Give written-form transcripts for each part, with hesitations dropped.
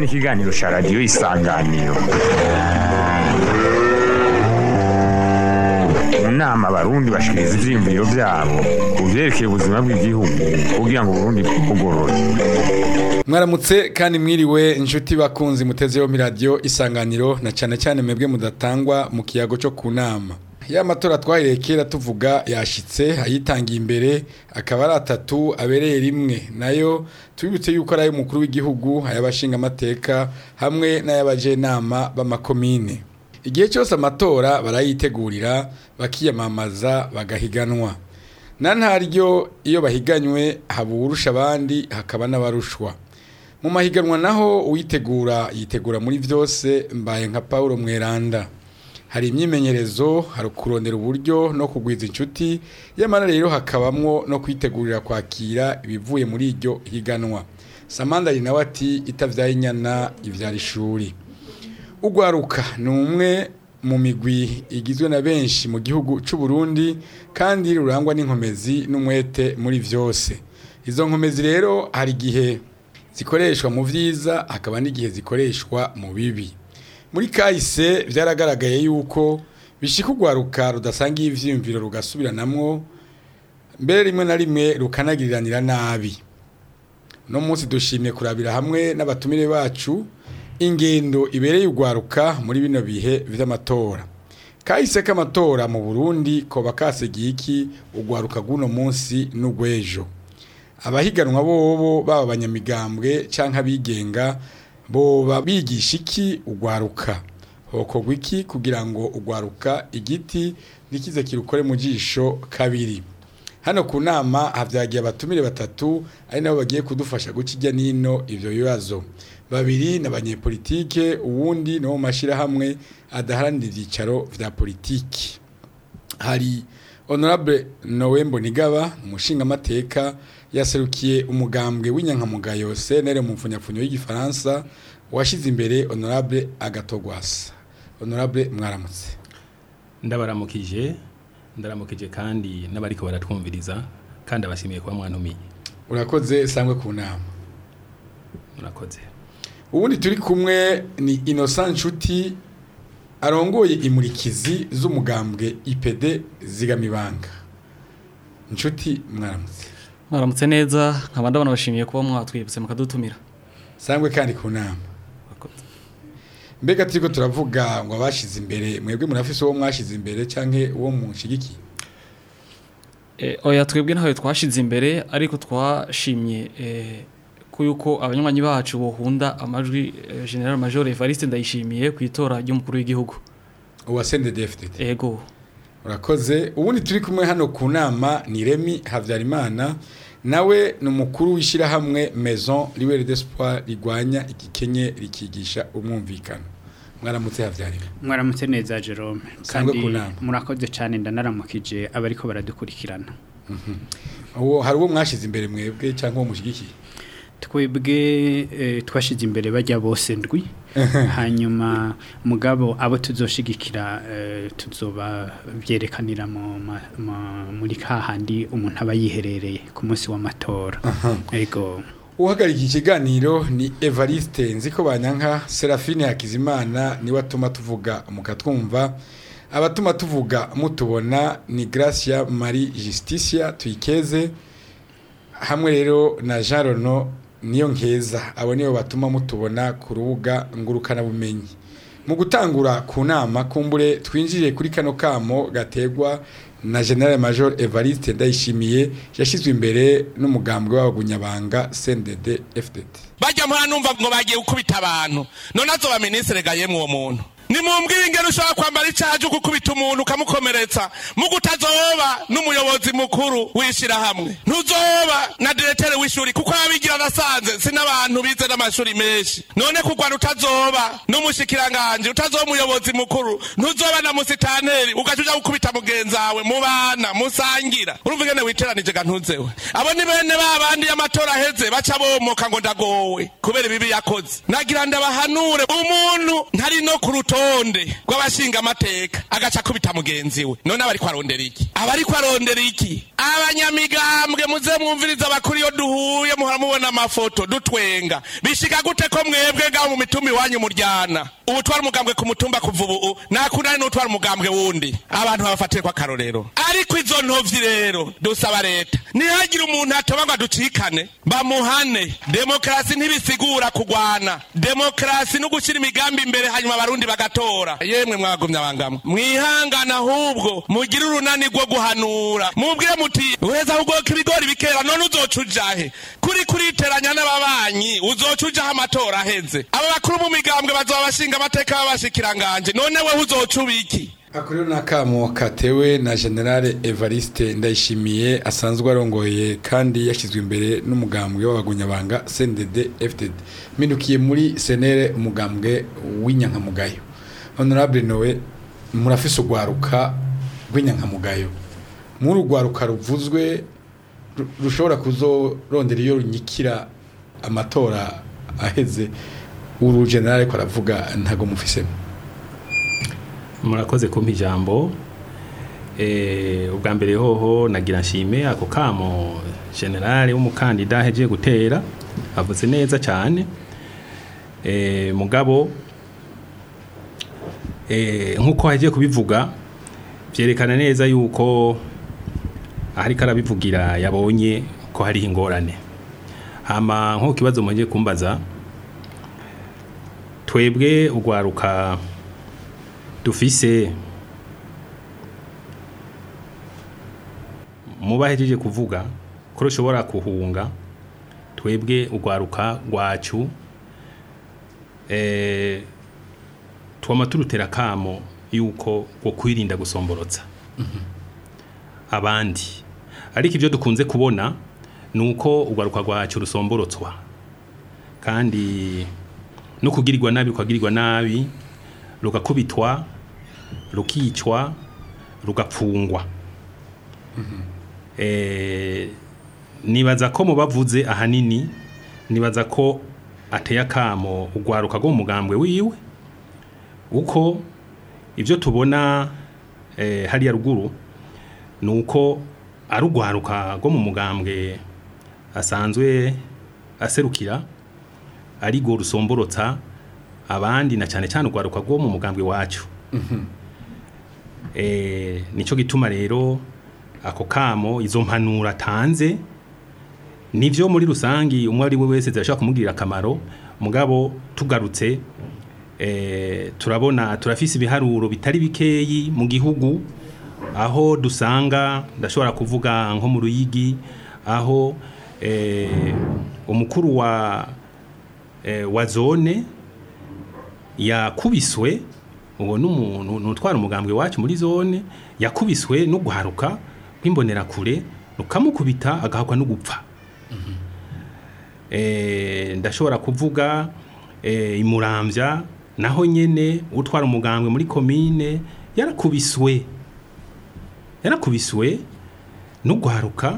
ni ikiganiro cya radiyo Isanganiro. Mu nama abarundi bashikiriza ivyiyumviro vyabo ku vyerekeye ubuzima bw'igihugu kugira ngo Burundi bugorore. Mwaramutse kandi mwiriwe inshuti bakunzi mutezeho mi radio Isanganiro na cyane cyane mwebwe mudatangwa mu kiyago cyo kunama. Ya matora twahireye kera tuvuga yashitse ayitangiye imbere akaba ari atatu abereye rimwe nayo tubibutse yuko ari umukuru w'igihugu ayabashinga amateka hamwe n'ayabajenama b'amakomine. Igihe cyose amatora barayitegurira bakiyamamaza bagahiganwa. Nantaryo iyo bahiganywe haburusha abandi hakaba n'abarushwa. Mu mahiganwa naho uyitegura yitegura muri vyose mbaye nka Paulo Mweranda. Hari imyimenyerezo, hari kurondera uburyo no kugwiza inshuti, yamara rero hakabamwo no kwitegurira kwakira ibivuye muri iryo higanwa. Samandari nawe ati itavyaye inyana ivyara ishuri. Ugwaruka ni umwe mu migwi igizwe na benshi mu gihugu c'u Burundi kandi rurangwa n'inkomezi n'umwete muri vyose. Izo nkomezi rero hari gihe zikoreshwa mu vyiza hakaba n'igihe zikoreshwa mu bibi. Muri kahise vyaragaragaye yuko bishika ugwaruka rudasanga ivyiyumviro rugasubiranamwo mbere rimwe na rimwe rukanagiriranira nabi. No munsi dushimye kurabira hamwe n'abatumire bacu ingendo ibereye ugwaruka muri bino bihe vy'amatora. Kahise k'amatora mu Burundi ko bakasegiye iki ugwaruka guno munsi n'ugwejo. Abahiganwa bobo baba abanyamigambwe canke abigenga bo babigisha iki ugwaruka. Hokogwa iki kugira ngo ugwaruka igiti nikize kirukore mu jisho kabiri. Hano ku nama havyagiye abatumire batatu ari nabo bagiye kudufasha gukijya nino ivyo bibazo. Babiri n'abanyepolitike uwundi no mashira hamwe adaharanira ivyicaro vya politiki. Hari Honorable Noembo Nigaba umushinga amateka yaserukiye umugambwe w'inyankamugayo CNL mu mfunyapfunyo y'igifaransa washize imbere Honorable Agatogwasa. Honorable mwaramutse. Ndabaramukije kandi n'abariko baratwumviriza kandi abashimiye kuba mwantumiye. Urakoze sangwe ku nama. Urakoze. Ubundi turi kumwe ni Innocent Nshuti arongoye imurikizi z'umugambwe IPD zigamibanga. Nshuti mwaramutse. Mwaramutse neza nkabanda bana bashimiye kuba mwatwibutse mukadutumira. Sangwe kandi ku nama. Mbega turiko turavuga ngo abashize imbere mwebwe murafise uwo mwashize imbere canke uwo munshigiki? Oya twebwe ntawe twashize imbere ariko twashimye kuyuko abanywanyi bacu bohunda amajwi General Major Evariste Ndayishimiye kwitora ry'umukuru w'igihugu. Uwa CNDD-FDD. Ego. Urakoze. Ubundi turi kumwe hano ku nama ni Remy Havyarimana nawe numukuru wishira hamwe Maison Libre d'Espoir rigwanya igikenye rikigisha umwumvikano. Mwaramutse Havyarimana. Mwaramutse neza Jerome. Kandi murakoze cyane ndanaramukije abariko baradukurikirana. Uwo hari uwo mwashize imbere mwebwe cyangwa uwo mushigikiye? Twebwe twashize imbere bajya bose ndwi hanyuma mugabo abo tuzoshigikira tuzoba byerekanira muri kahandi umuntu aba yiherereye ku munsi w'amatora. Ego uhagarika ikiganiro ni Evariste Nziko Banyanka. Serafine Hakizimana ni watuma tuvuga mukatwumva. Abatuma tuvuga mutubona ni Gracia Marie Justicia Tuyikeze hamwe rero na Jean Rono niyo nkeza. Abo niyo batuma mutubona ku rubuga ngurukana bumenyi. Mu gutangura ku nama kumbure twinjiriye kuri kano kamo gategwa na General Major Evariste Ndayishimiye yashizwe imbere n'umugambwe w'abagunyabanga CNDD-FDD. Bajya mpora numva ngo bagiye gukubita abantu none azoba ministre gayemwe uwo muntu. Ni mumbwire ingero ushaka kwambara icaje gukubita umuntu ukamukomeretsa mu gutazoba n'umuyobozi mukuru wishira hamwe. Ntuzoba na directeur w'ishuri kuko abigira nasanze sinabantu bize n'amashuri menshi. None kugwa utazoba n'umushikiranganje utazoba umuyobozi mukuru ntuzoba na musitanteri ugacuja gukubita mugenzawe mu bana musangira. Urumva ingene witeranije gantuzewe. Abo ni bene babandi y'amatora heze baca bomoka ngo ndagowe kubera bibi yakoze. Nagira ndabahanure umuntu ntari no kuruto rutonde rw'abashinga amateka agaca kubita mugenzi we none abari kwarondera iki abanyamigambwe muze mwumviriza abakuru iyo duhuye muhora mubona amafoto dutwenga bishika gute ko mwebwe gaho mu mitumi wanyu muryana ubu twari umugambwe ku mutumba kuva ubu nakunani n'utwara umugambwe wundi abantu babafatire kwa karorero ariko izo ntovyi rero dusaba leta nihagira umuntu atoba ngo aducikane bamuhane demokrasi ntibisigura kugwana demokrasi no gushira imigambi imbere hanyuma abarundi bagatora yemwe mwagumya abangamwe mwihangana ahubwo mugira urunani rwo guhanura mubwire muti uheza ugoka ibigori bikera none uzocujahe kuriteranya n'ababanyi uzocujaho amatora aheze aba bakuru mu migambwe bazoba bashinga amateka babashikiranganje none we uzocubiki Akuriro nakamo katewe na General Evariste Ndayishimiye asanzwe arongoye kandi yashizwe imbere n'umugambwe w'abagunyabanga CNDD FDD minukiye muri senere umugambwe w'inyankamugayo Honorable Noe murafise ugwaruka rw'inyankamugayo muri ugwaruka ruvuzwe rushobora kuzorondera iyo runyikira amatora aheze uru general ko aravuga ntago mufise murakoze kumpa ijambo ubwa mbere hoho nagira nshime ako kamo general w'umukandida heje gutera avuze neza cyane mugabo nkuko hagiye kubivuga byerekana neza yuko ahari karabivugira yabonye ko hari ingorane hama nko kibazo muje kumbaza twebwe ugwaruka dufise mubahejeje kuvuga ko rushobora kuhunga twebwe ugwaruka rwacu twama turutera kamo yuko go kwirinda gusomborotsa abandi ariko ibyo dukunze kubona nuko ugwaruka rwacu rusomborotswa kandi no kugirirwa nabi kwagirirwa nabi rugakubitwa rukicwa rugapfungwa nibaza ko mubavuze ahanini nibaza ko ateye akamo ugwaruka go mugambwe wiwe uko ibyo tubona hari ya ruguru nuko arugwaruka go mu mugambwe asanzwe aserukira ari go rusomborotsa abandi na cyane cyane ugwaruka go mu mugambwe wacu nico gituma rero ako kamo izo mpanura tanze nivyo muri rusangi umwe ari we wese zashaka kumugirira akamaro mugabo tugarutse turabona turafise ibiharuro bitari bikeyi mu gihugu aho dusanga ndashobora kuvuga nko mu Ruyigi aho umukuru wa zone yakubiswe uwo n'umuntu nutwara umugambwe wacu muri zone yakubiswe no guharuka kwimbonera kure rukamukubita agahakwa no gupfa ndashobora kuvuga imuramvya naho nyene utwara umugambwe muri commune yarakubiswe no guharuka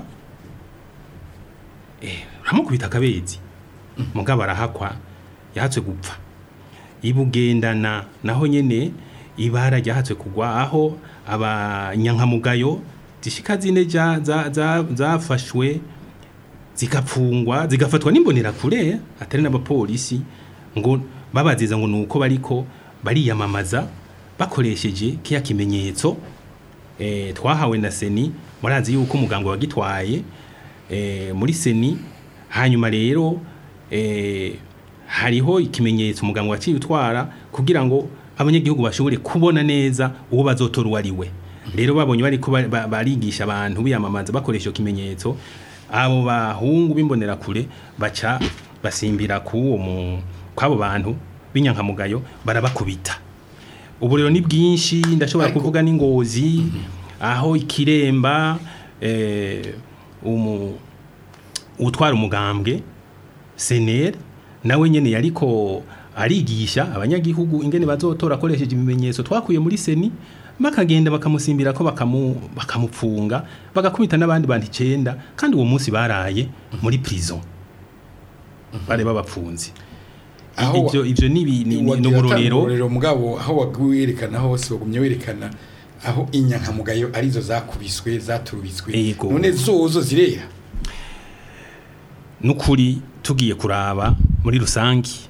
ramukubita kabezi mugabo arahakwa yahatswe gupfa ibugendana naho nyene ibara ryahatswe kugwa aho abanyankamugayo zishika zine zafashwe zikapfungwa zigafatwa n'imbonera kure atari n'abapolisi ngo babaziza ngo nuko bariko bariyamamaza bakoresheje kiya kimenyetso twahawe na seni murazi yuko umugambwe wagitwaye muri seni hanyuma rero hariho ikimenyetso umugambwe waciye utwara kugira ngo abanyagihugu bashobore kubona neza uwo bazotora uwariwe rero babonye bariko barigisha abantu biyamamaza bakoresha kimenyetso abo bahungu bimbonera kure baca basimbira kwabo bantu binyankamugayo barabakubita ubu rero ni bwinshi ndashobora kuvuga n'ingozi aho ikiremba utwara umugambwe senere nawe nyene yariko arigisha abanyagihugu ingene bazotora akoresheje ibimenyetso twakuye muri seni bakagenda bakamusimbira ko bakamupfunga bagakubita n'abandi bantu 9 kandi uwo munsi baraye muri prison bare babapfunzi ivyo ni uburorero mugabo aho waguyerekana hose wagumye werekana aho inyankamugayo arizo zakubiswe zaturubitswe none zozo zirera nukuri tugiye kuraba muri rusangi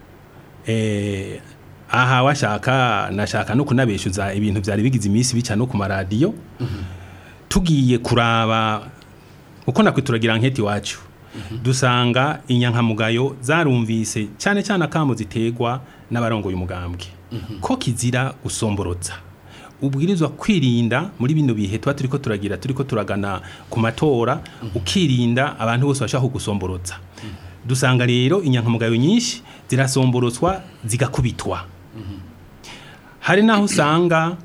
aha nashaka no kunabeshuza ibintu byari bigize iminsi bica no ku maradiyo tugiye kuraba uko nakwituragira nketi wacu dusanga inyankamugayo zarumvise cyane akamo zitegwa n'abarongoye umugambwe ko kizira gusomborotsa ubwirizwa kwirinda muri bino bihe turiko turagana ku matora ukirinda abantu bose bashaka gusomborotsa dusanga rero inyankamugayo nyinshi zirasomborotswa zigakubitwa hari naho usanga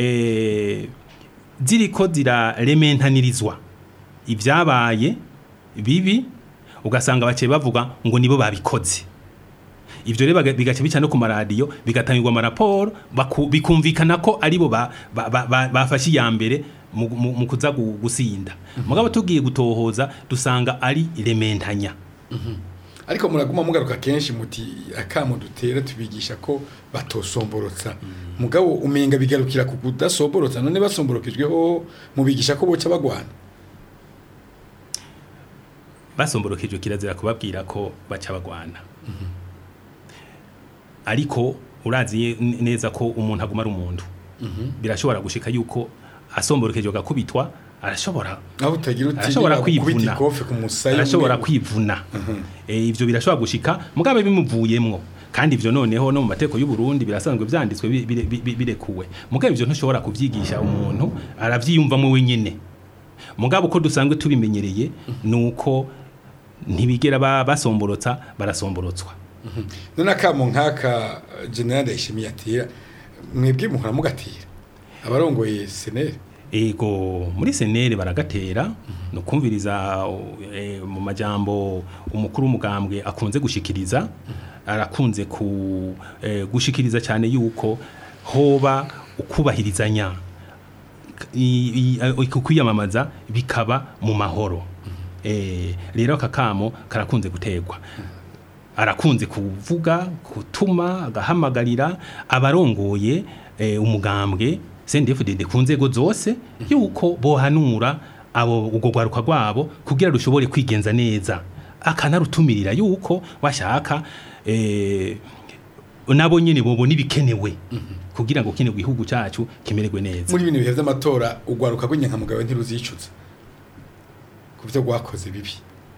ziriko zirarementanirizwa ibyabaye bibi ugasanga bace bavuga ngo nibo babikoze ivyo rero bigace bica no ku maradiyo bigatangirwa amaraporo bikumvikana ko aribo bafashe ya mbere mu kuza gusinda mugabo tugiye gutohoza dusanga ari rementanya ariko muraguma mugaruka kenshi muti akamo dutera tubigisha ko batosomborotsa mugabo umenga bigarukira ku kudasomborotsa none basomborokejweho mubigisha ko boca bagwana basomborokejwe kirazira kubabwira ko baca bagwana ariko uraziye neza ko umuntu aguma ari umuntu birashobora gushika yuko asomborokejwe gakubitwa arashobora kwivuna arashobora kwivuna ivyo birashobora gushika mugabe bimuvuyemwo kandi ivyo noneho no mu mateko y'u Burundi birasanzwe byanditswe birekuwe mugabe ivyo ntushobora kuvyigisha umuntu aravyiyumvamo wenyene mugabe uko dusanzwe tubimenyereye nuko ntibigera basomborotsa barasomborotswa none akamo nkaka General Ndayishimiye atira mwebwe muhora mugatira abarongoye senere ego muri senere baragatera no kumviriza mu majambo umukuru w'umugambwe akunze gushikiriza arakunze gushikiriza cyane yuko hoba ukubahirizanya kwiyamamaza bikaba mu mahoro rero akakamo karakunze gutegwa arakunze kuvuga gutuma agahamagarira abarongoye umugambwe CNDD-FDD ku nzego zose yuko bohanura abo ubwo gwaruka rwabo kugira rushobore kwigenza neza akanarutumirira yuko washaka nabo nyene bobona ibikenewe kugira ngo kine gihugu cyacu kimererwe neza muri bino bihe by'amatora ugwaruka rw'inyankamugayo ntiruzicuza kubyo gwakoze bibi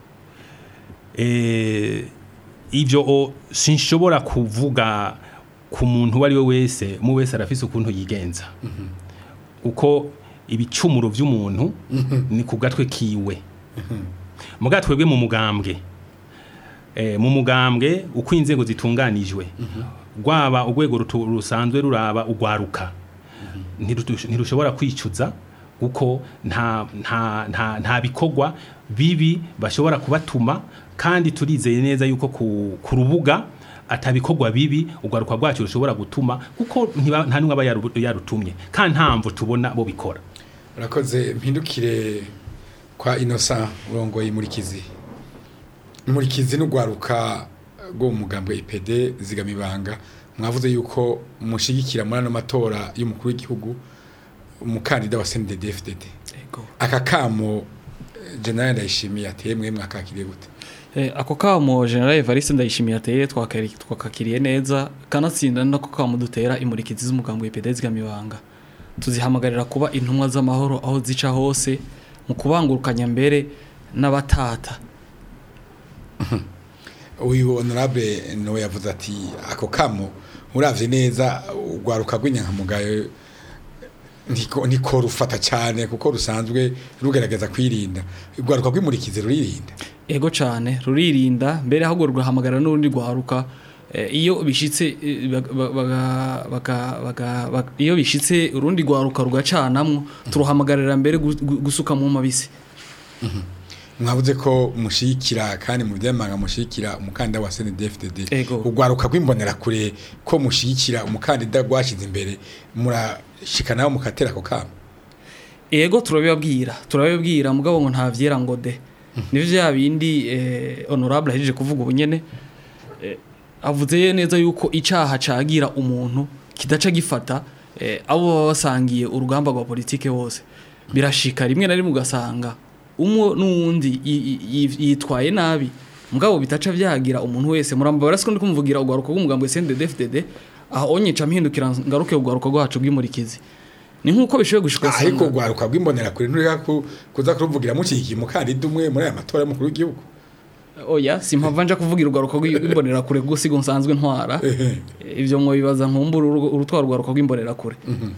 ivyo sinshobora kuvuga ku muntu wari we wese mu wese arafise ukuntu yigenza uko ibicumuro by'umuntu ni ku gatwe kiwe mugatwebwe mu mugambwe uko inzego zitunganijwe rwaba urwego rusanzwe ruraba ugwaruka ntirushobora kwicuza kuko nta bikogwa bibi bashobora kubatuma kandi turizeye neza yuko ku rubuga atabikogwa bibi ugaruka rwacu rushobora gutuma kuko nta numwe aba yarutumye kandi ntamvu tubona bo bikora urakoze mpindukire kwa Innocent urongoye Murikizi n'ugwaruka go mugambwe IPD zigamibanga mwavuze yuko mushigikira muri ano matora y'umukuru w'igihugu umukandida wa CNDD-FDD akakamo General Ndayishimiye ateye mwe mwakakiriye gute ako kamo General Evariste Ndayishimiye ateye twakakiriye neza kanatsinda nako kamo dutera imurikizi z'umugambwe IPD zigamibanga tuzihamagarira kuba intumwa z'amahoro aho zica hose mu kubangurukanya mbere n'abatata uyu honorable no yavuze ati ako kamo uravye neza ugwaruka rw'inyankamugayo niko rufata cyane kuko rusanzwe rugerageza kwirinda ugwaruka rw'imurikizi ruririnda ego cyane ruririnda mbere ahubwo rugahamagara n'urundi gwaruka iyo bishitse iyo bishitse urundi gwaruka rugacanamwo turuhamagarira mbere gusuka mu mabisi mwavuze ko mushikira kandi mu byamanga mushikira umukandida wa CNDD-FDD ugwaruka rw'imbonera kure ko mushikira umukandida gwashize imbere murashikana mukatera ako kamo ego turabibabwira mugabo ngo ntavyera ngo de nivyo yabindi honorable ahejeje kuvuga ubunyene avuze neza yuko icaha cagira umuntu kidaca gifata abo baba basangiye urugamba rwa politike bose birashika rimwe na rimwe ugasanga umwe n'uwundi yitwaye nabi mugabo bitaca vyagira umuntu wese muramba barasiko ndi kumuvugira ugwaruka rw'umugambo SNDD-FDD aho onyeca mpindukira ngaruke ugwaruka rwacu bw'imurikizi ni nkuko bishoboye gushika ariko ugwaruka bw'imbonera kure ntureka kuza kuruvugira mukigiye mukandida umwe muri aya matora y'umukuru w'igihugu oya simpava nja kuvugira urwaruka rw'imbonera kure gusiga nsanzwe ntwara ivyo mwo bibaza nkumbura urutwara urwaruka rw'imbonera kure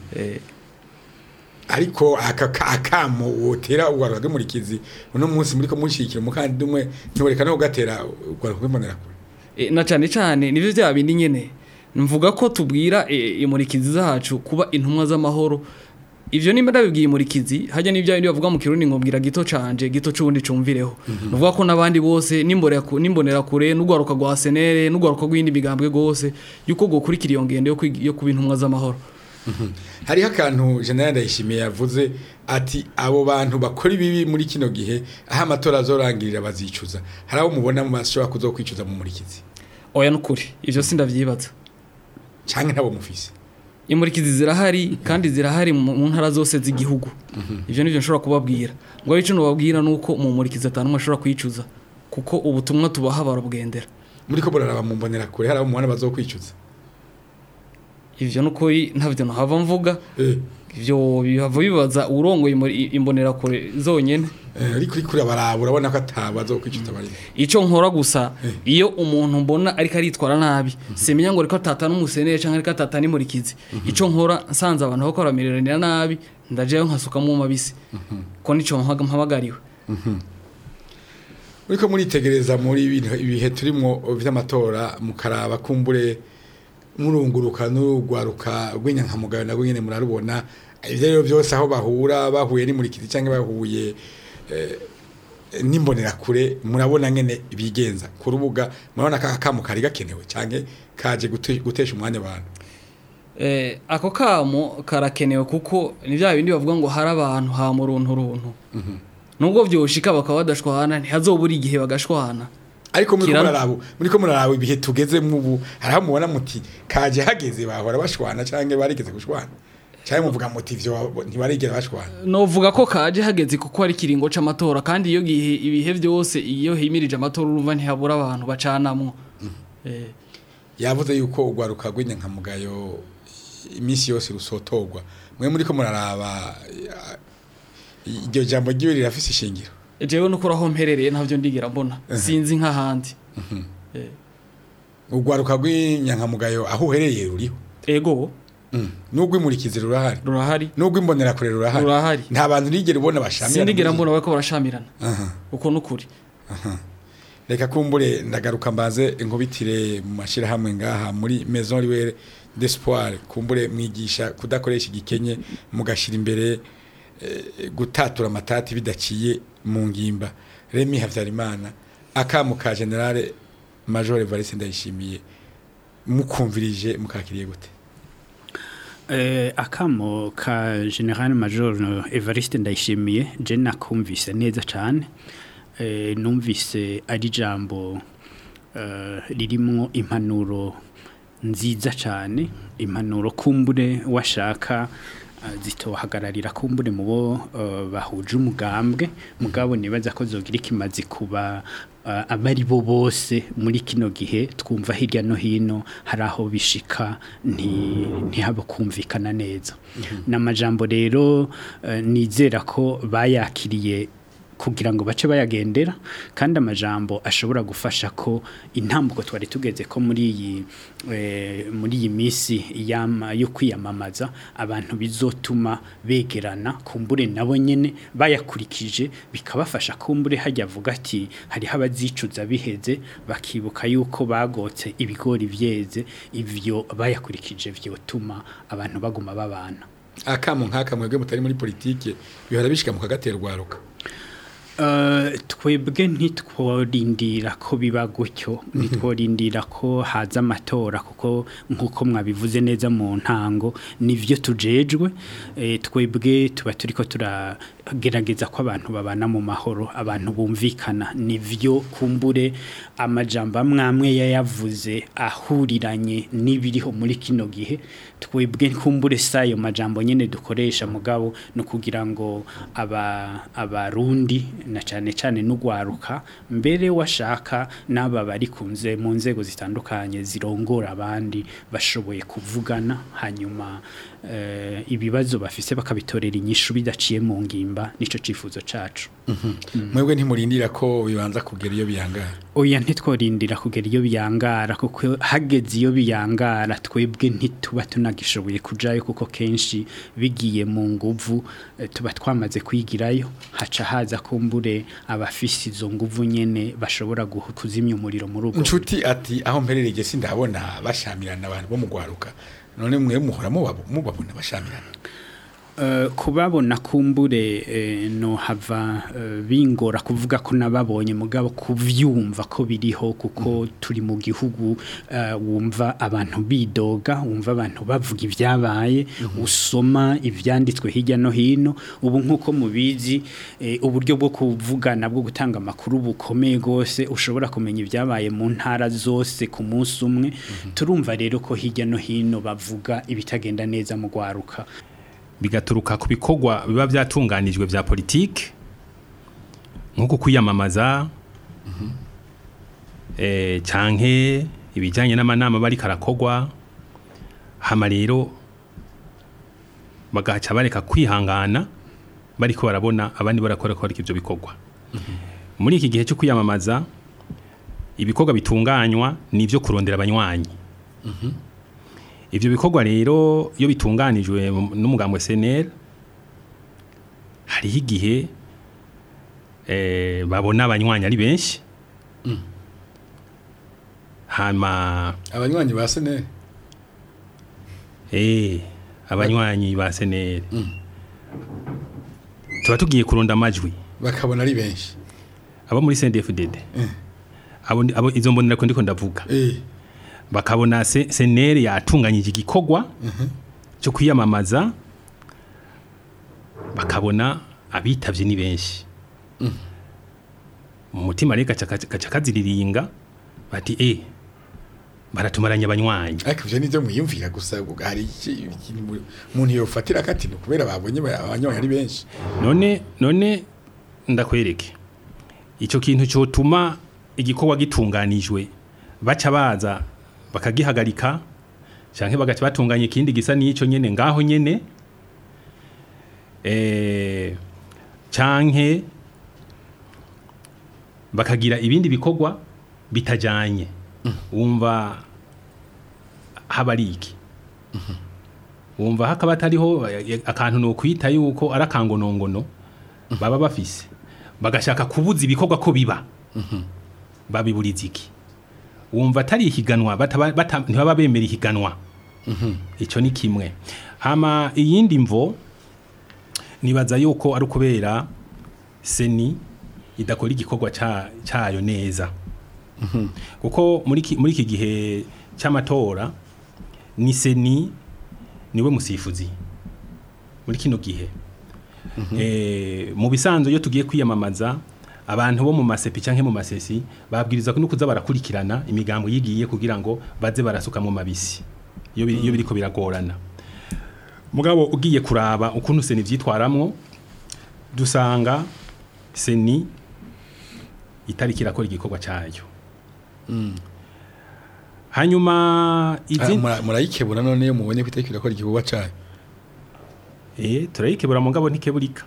ariko akamo wotera ugwaruka rw'imurikizi uno munsi muri ko mushikira umukandida umwe ntiboreka no gatera ugwaruka rw'imbonera kure na cyane nivyo byabindi nyene mvuga ko tubwira imurikizi zacu kuba intumwa z'amahoro ivyo nimba ndabibwiye imurikizi hajya n'ibyo bindi bavuga mu kirundi ngobwira gito canje gito cundi cumvireho nuvuga ko nabandi bose nimbonera kure n'ugwaruka rwa senere n'ugwaruka rw'indi bigambwe gose yuko gokurikira iyo ngendo yo kuba intumwa z'amahoro hariho akantu General Ndayishimiye yavuze ati abo bantu bakora ibibi muri kino gihe aho amatora azorangirira bazicuza hari abo mubona mu masho kuzokwicuza mu murikizi oya nukuri ivyo sindavyibaza canke nabo mufise imurikizi zirahari kandi zirahari mu ntara zose z'igihugu ivyo nivyo nshobora kubabwira ngo ico nubabwira nuko mu murikizi atanumwe ashobora kwicuza kuko ubutumwa tubaha barabwendera muri ko borara bamumbonera kure hari abo mubona bazokwicuza ivyo nuko ntavyo hava mvuga ivyo bihava bibaza urongo imbonera kure zonyene ariko kuri abaraba urabona ko atabazo kwicuta bari ico nkora gusa iyo umuntu mbona ariko aritwara nabi semenya ngo riko tata n'umusenere canke riko tata ni murikizi ico nkora nsanze abantu bakora mirerana nabi ndaje nkasuka mu mabisi ko nico mpabagariwe uriko muritegereza muri ibihe turimo vy'amatora mukaraba kumbure murunguruka n'urugwaruka rw'inyankamugayo nagwo nyene murarubona ivyo rero byose aho bahuye ni murikizi canke bahuye nimbonera kure murabona ngene bigenza ku rubuga murabona kakamu kari gakenewe canke kaje gutesha umwanya abantu ako kamo karakenewe kuko ni bya bindi bavuga ngo hari abantu ha mu runtu nubwo byoshika bakaba badashwana ntihazobura igihe bagashwana ariko muriko murarabo ibihe tugeze mu haraho mubona muti kaje hageze bahora bashwana canke barigeze gushwana cyane muvuga muti ivyo ntibarigera bashwana novuga ko kaje hageze kuko ari kiringo c'amatora kandi iyo gihe ibihe byose iyo himirije amatora urumva ntihabura abantu bacanamwo yavuze yuko ugwaruka rw'inyankamugayo imisi yose rusotorwa mwe muri ko muraraba iryo jambo giwe rirafise ishingiro jewe nuko raho mperereye ntavyo ndigira mbona sinzi nk'ahandi ugwaruka rw'inyankamugayo aho uherereye ruriho ego nubwo imurikizi rurahari nubwo imbonera kure rurahari nta bantu nigera ubona bashamirana sindigera mbona bariko barashamirana uko nukuri reka kumbure ndagaruka mbaze inkubitire mu mashira hamwe ngaha muri Maison Libre d'Espoir kumbure mwigisha kudakoresha igikenye mugashira imbere gutatura amatati bidaciye mu ngimba Remy Havyarimana akamu ka General Major Evariste Ndayishimiye mukumvirije mukakiriye gute akamo ka General Major Evariste Ndayishimiye je nakumvise neza cyane numvise ari jambo ririmo impanuro nziza cyane impanuro kumbure washaka zitohagararira kumbure mubo bahuje umugambwe mugabo nibaza ko zogira ikimazi kuba abari bo bose muri kino gihe twumva hirya no hino hari aho bishika ntihaba kumvikana neza n'amajambo rero nizera ko bayakiriye kugira ngo bace bayagendera kandi amajambo ashobora gufasha ko intambuko twari tugeze ko muri iyi misi yo kwiyamamaza abantu bizotuma begerana kumbure nabo nyene bayakurikije bikabafasha kumbure hajya avuga ati hari abazicuza biheze bakibuka yuko bagotse ibigori vyeze ivyo bayakurikije vyotuma abantu baguma babana akamu nk'aka mwebwe mutari muri politike bihora bishika mu kagaterwaruka twebwe ntitworindira ko biba gutyo ntitworindira ko haza amatora kuko nkuko mwabivuze neza mu ntango nivyo tujejwe twebwe tuba turiko gerageza ko abantu babana mu mahoro abantu bumvikana nivyo kumbure amajambo amwe yayavuze ahuriranye n'ibiriho muri kino gihe twebwe kumbure sayo majambo nyene dukoresha mugabo no kugira ngo abarundi na cyane n'ugwaruka mbere washaka n'aba bari kunze mu nzego zitandukanye zirongora abandi bashoboye kuvugana hanyuma ibibazo bafise bakabitorera inyishu bidaciye mu ngimba nico cifuzo cacu mwebwe ntimurindira ko bibanza kugera iyo biyangara oya ntitworindira kugera iyo biyangara kuko hageze iyo biyangara twebwe ntituba tunagishoboye kujayo kuko kenshi bigiye mu nguvu tuba twamaze kwigirayo haca haza kumbure abafisi izo nguvu nyene bashobora kuzimya umuriro muri ubwo inshuti ati aho mperereye sindabona bashamirana abantu bo mugwaruka none mwe muhora mubabona bashamirana kubabona kumbure no hava bingora kuvuga ko nababonye mugabo kuvyumva ko biriho kuko turi mu gihugu wumva abantu bidoga wumva abantu bavuga ivyabaye usoma ivyanditswe hirya no hino ubu nkuko mubizi uburyo bwo kuvugana bwo gutanga makuru bukomeye gose ushobora kumenya ivyabaye mu ntara zose ku munsi umwe turumva rero ko hirya no hino bavuga ibitagenda neza mu gwaruka bigaturuka ku bikorwa biba byatunganijwe bya politike nko kwiyamamaza canke ibijanye n'amanama bari karakogwa hama rero bagaca bareka kwihangana bariko barabona abandi barakora ivyo bikorwa muri iki gihe cyo kwiyamamaza ibikorwa bitunganywa nivyo kurondera abanywanyi ivyo bikorwa rero iyo bitunganijwe n'umugambo SNL hari igihe babona abanywanyi ari benshi hama abanywanyi ba SNL abanywanyi ba SNL tuba tugiye kuronda amajwi bakabona ari benshi abo muri CNDD-FDD abo izo mbonera ko ndiko ndavuga bakabona SNL yatunganyije igikorwa cyo kwiyamamaza bakabona abitavye ni benshi mu mutima reka kaziriringa bati baratumaranya abanywanyi ariko ivyo nivyo mwiyumvira gusa hari ikintu umuntu yofatira kati no kubera babonye abanywanyi ari benshi none ndakwereke ico kintu cyo tuma igikorwa gitunganijwe baca baza bakagihagarika canke bagaca batunganya ikindi gisa n'ico nyene ngaho nyene canke bakagira ibindi bikorwa bitajanye wumva habariki wumva hakaba atariho akantu no kwita yuko arakangonongono baba bafise bagashaka kubuza ibikorwa ko biba babiburiza iki wumva atari ihiganwa ntibaba bemera ihiganwa icyo ni kimwe hama iyindi mvo nibaza yuko ari ukubera seni idakora igikorwa cyayo neza kuko muri iki gihe cy'amatora ni seni niwe musifuzi muri kino gihe mu bisanzwe iyo tugiye kwiyamamaza abantu bo mu masepi canke mu masesi babwiriza ko nukuza barakurikirana imigambo yigiye kugira ngo baze barasuka mu mabisi iyo biriko biragorana mugabo ugiye kuraba ukuntu seni vyitwaramwo dusanga seni itariki irakora igikorwa cyayo hanyuma murayikebura none yo mubonye ko itariki irakora igikorwa cyayo turayikebura mugabo ntikeburika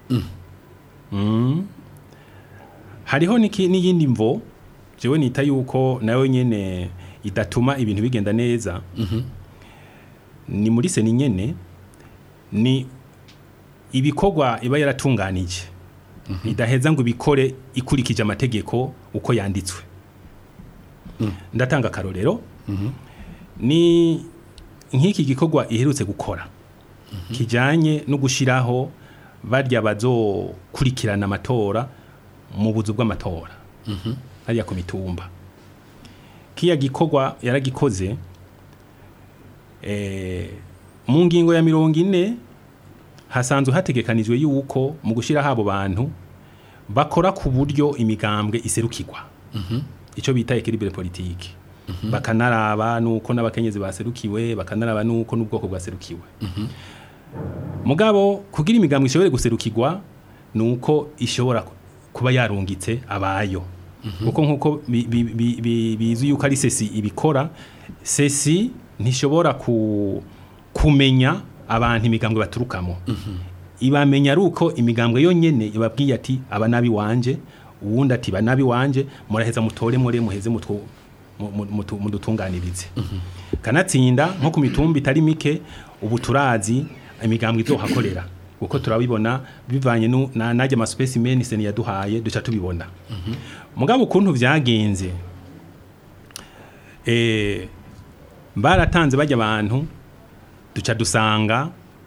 hariho n'iyindi mvo jewe nita yuko nayo nyene idatuma ibintu bigenda neza ni muri seni nyene ni ibikorwa iba yaratunganije idaheza ngo bikore ikurikije amategeko uko yanditswe ndatanga karorero ni nk'iki gikorwa iherutse gukora kijanye no gushiraho barya bazokurikirana amatora mu buzu bw'amatora hariya ku mitumba kiya gikorwa yaragikoze mu ngingo ya 40 hasanzwe hategekanijwe yuko mu gushira habo bantu bakora ku buryo imigambwe iserukirwa ico bita equilibre politique bakanaraba nuko n'abakenyezi baserukiwe bakanaraba nuko n'ubwoko bwaserukiwe mugabo kugira imigambwe ishobore guserukirwa nuko ishobora kuba yarungitse abayo kuko nkuko bizu yuko ari sesi ibikora sesi ntishobora kumenya abantu imigambwe baturukamo ibamenya ruko imigambwe yonyene ibabwiye ati aba nabi wanje uwundi ati banabi wanje muraheza mutore muheze mudutunganirize kanatsinda nko ku mitumba itari mike ubu turazi imigambwe izohakorera uko turabibona bivanye najya ama specimen seni yaduhaye duca tubibona mugabo ukuntu vyagenze baratanze bajya abantu duca dusanga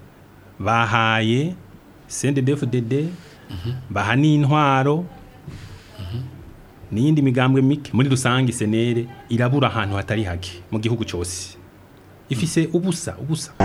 bahaye CNDD-FDD baha n'intwaro n'iyindi migambwe mike muri rusange senere irabura ahantu hatari hake mu gihugu cyose ifise ubusa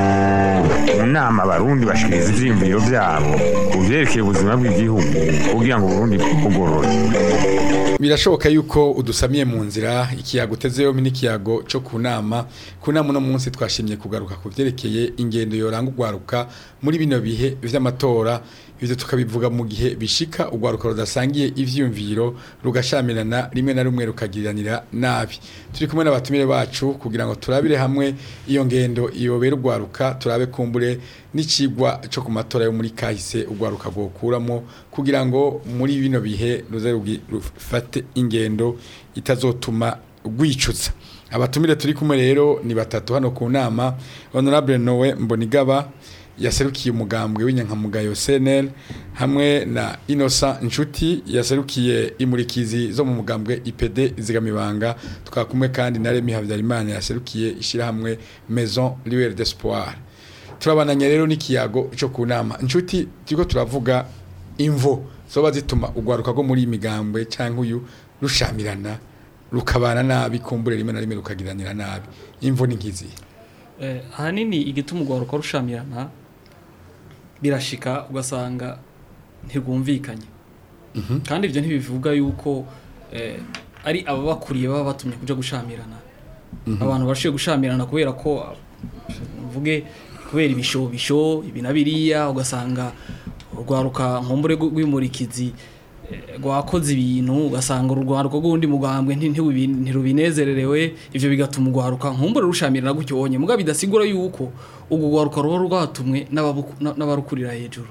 mu nama abarundi bashikiriza ivyiyumviro vyabo kuvyerekeye ubuzima bw'igihugu kugira ngo Burundi bugorore. Birashoboka yuko udusamiye mu nzira ikiyago tezeyo n'ikiyago cyo kunama no munsi twashimye kugaruka ku vyerekeye ingendo yoranga ugwaruka muri bino bihe vy'amatora ivyo tukabivuga mu gihe bishika ugwaruka rudasangiye ivyumviro rugashamirana rimwe na rumwe rukagiriranira nabi. Turi kumwe n'abatumire bacu kugira ngo turabire hamwe iyo ngendo iyobera ugwaruka turabe kumbure n'icigwa cyo ku matora yo muri kahise ugwaruka gokuramo kugira ngo muri bino bihe ruze rufate ingendo itazotuma rwicuza. Abatumire turi kumwe rero ni batatu hano ku nama. Honorable Noe Mbonigaba yaserukiye umugambwe w'inyankamugayo CNL hamwe na Innocent Nshuti yaserukiye imurikizi zo mu mugambwe IPD zigamibanga tukakumwe kandi na Remy Havyarimana yaserukiye ishira hamwe Maison Lueur d'Espoir. Turabananye rero n'ikiyago cyo kunama. Nshuti tiko turavuga imvo zoba zituma ugwaruka go muri imigambwe canke uyu rushamirana rukabana nabi kumbure rimwe na rimwe rukagiranira nabi. Imvo ni nkizi. Hanini igituma ugwaruka rushamirana birashika ugasanga ntigumvikanye. Kandi ivyo ntibivuga yuko ari ababakuriye baba batumye kuja gushamirana. Abantu bashiye gushamirana kubera ko mvuge kubera ibishobisho ibinabiriya ugasanga urwaruka nkombure rw'imurikizi gwakoze ibintu ugasanga urwaruka rw'undi mugambwe ntirubinezererewe ivyo bigatuma urwaruka nkombure rushamirana gutyo wonye muga bidasigura yuko urwaruka ruba rwatumwe n'abarukurira hejuru.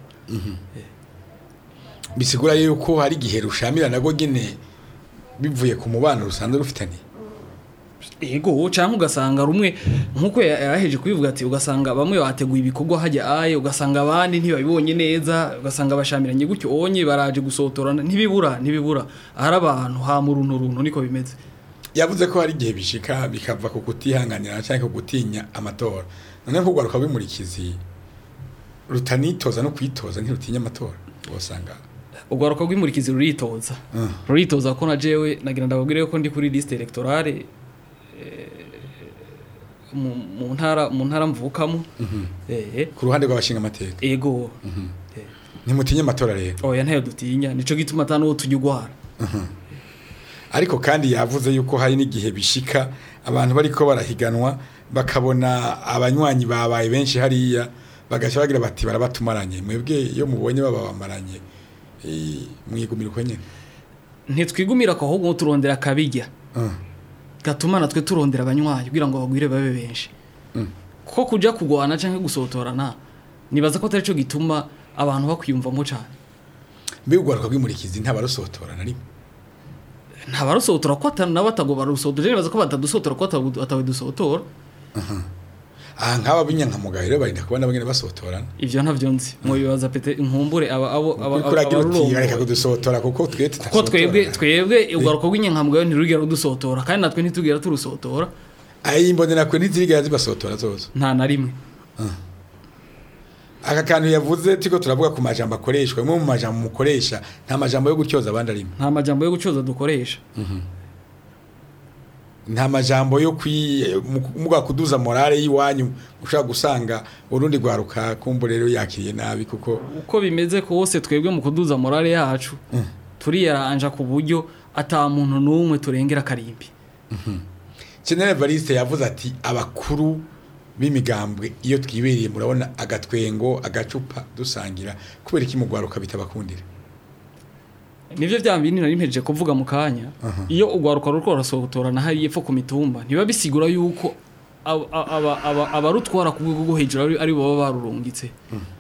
Bisigura yuko hari gihe rushamirana go gene bivuye ku mubano rusanzwe rufitanye. Ego cyangwa ugasanga rumwe nkuko yaheje kubivuga ati ugasanga bamwe bateguye ibikorwa hajya aye ugasanga abandi ntibabibonye neza ugasanga bashamiranye gutyo onye baraje gusotorana ntibibura ahari abantu ha mu runtu niko bimeze. Yavuze ko hari gihe bishika bikava ku kutihanganira cyangwa ku gutinya amatora none ko gwaruka bimurikizi rutanitoza no kwitoza ntirutinya amatora bosanga ugwaruka rw'imurikizi ruritoza ko na jewe nagira ndababwire ko ndi kuri liste electorale mu ntara mvukamo ku ruhande rw'abashinga amateka. Ego ntimutinya amatora rero. Oya ntayo dutinya nico gituma atano tujugwara. Ariko kandi yavuze yuko hari n'igihe bishika abantu bariko barahiganwa bakabona abanywanyi babaye benshi hariya bagasha bagira bati barabatumaranye mwebwe iyo mubonye babamaranye mwigumira uko nyene. Ntitwigumira ko ahubwo turondera kabijya. Gatuma natwe turondera abanywanyi kugira ngo bagwire babe benshi. Ko kuja kugwana canke gusotorana nibaza ko atari cyo gituma abantu bakwiyumvamo cyane. Mbe ugwaruka bw'imurikizi ntabarusotorana rimwe. Ntabarusotora ko atana batago barusotora nibaza ko batadusotora ko atawe dusotora. Nk'aba binyankamugayo rero barinda kubana bagene basotorana. Ivyo ntavyo nzi. Mu bibaza pete inkumbure abareka kudusotora kuko twebwe ugaruka rw'inyankamugayo ntirugera rudusotora kandi natwe ntitugera turusotora. Imbonera kwe ntizirigera zibasotora zozo. Nta na rimwe. Aka kantu yavuze tiko turavuga ku majambo akoreshwa mu majambo mukoresha nta majambo yo gutyoza abandi arimo. Nta majambo yo gutyoza dukoresha. nta majambo yo muga kuduza morale yiwanyu ushaka gusanga urundi gwaruka kumbo rero yakiriye nabi kuko uko bimeze kose twebwe mu kuduza morale yacu turiyaranja ku buryo ata muntu n'umwe turengera karimbi. General Evariste yavuze ati abakuru b'imigambwe iyo twibereye murabona agatwengo agacupa dusangira kubera iki mugwaruka bitabakundira. Nivyo byambini nari mpeje kuvuga mu kanya iyo ugwaruka ruko rasohotorana hari yepfo ku mitumba ntiba bisigura yuko abarutwara ku bwo hejuru ari bo barurungitse.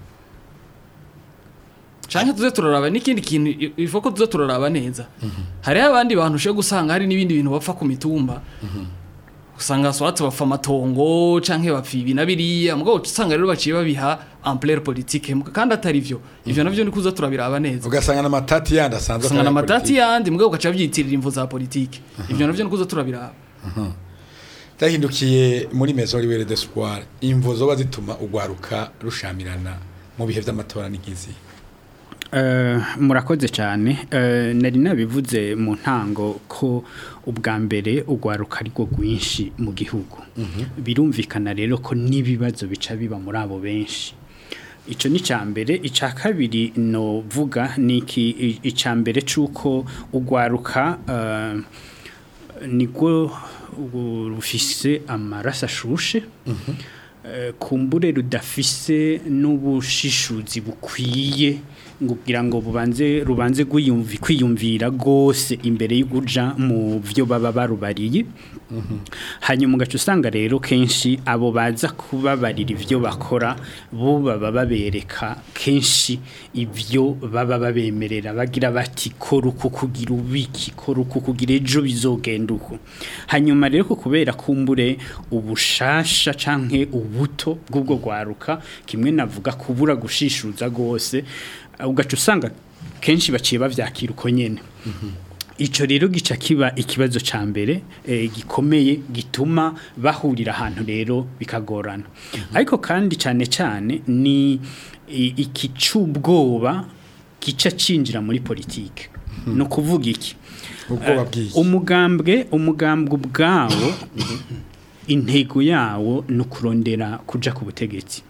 Canke tuze turaraba n'ikindi kintu ifoko tuze turaraba neza. Hari abandi bantu she gusanga hari n'ibindi bintu bapfa ku mitumba. Usanga swatse bapfa matongo canke bapfa ibina biriya mugabo usanga rero baciye babiha ampleur politique kandi atari vyo. Ivyo navyo ni kuza turabiraba neza. Ugasanga na matati yandi asanzwe usanga na matati yandi mugabo gaca byitirira imvo za politique. Ivyo navyo ni kuza turabiraba. Tahindukiye muri Maison Libre d'Espoir imvo zoba zituma ugwaruka rushamirana mu bihe vy'amatora n'ikizi. Murakoze cyane nari nabivuze mu ntango ko ubwa mbere ugwaruka ariko gwinshi mu gihugu birumvikana rero ko nibibazo bica biba muri abo benshi ico ni cyambere ica kabiri no vuga niki icambere cuko ugwaruka niko rufise amarasa ashushe kumbure rudafise n'ubushishuzi bukwiye ngugira ngo rubanze kwiyumvira gose imbere y'uguja mu byo baba barubariye hanyuma ugaca usanga rero kenshi abo baza kubabarira ivyo bakora bo baba babereka kenshi ivyo baba babemerera bagira bati koruko kugira ubiki koruko kugira ejo bizogenda uko hanyuma rero kubera kumbure ubushasha canke ubuto bw'ubwo gwaruka kimwe navuga kubura gushishuza gose ugaca usanga kenshi baciye bavyakira uko nyene ico rero gica kiba ikibazo ca mbere gikomeye gituma bahurira ahantu rero bikagorana ariko kandi cyane ni ikicubwoba gica cinjira muri politike no kuvuga iki umugambwe ubwawo intego yawo no kurondera kuja ku butegetsi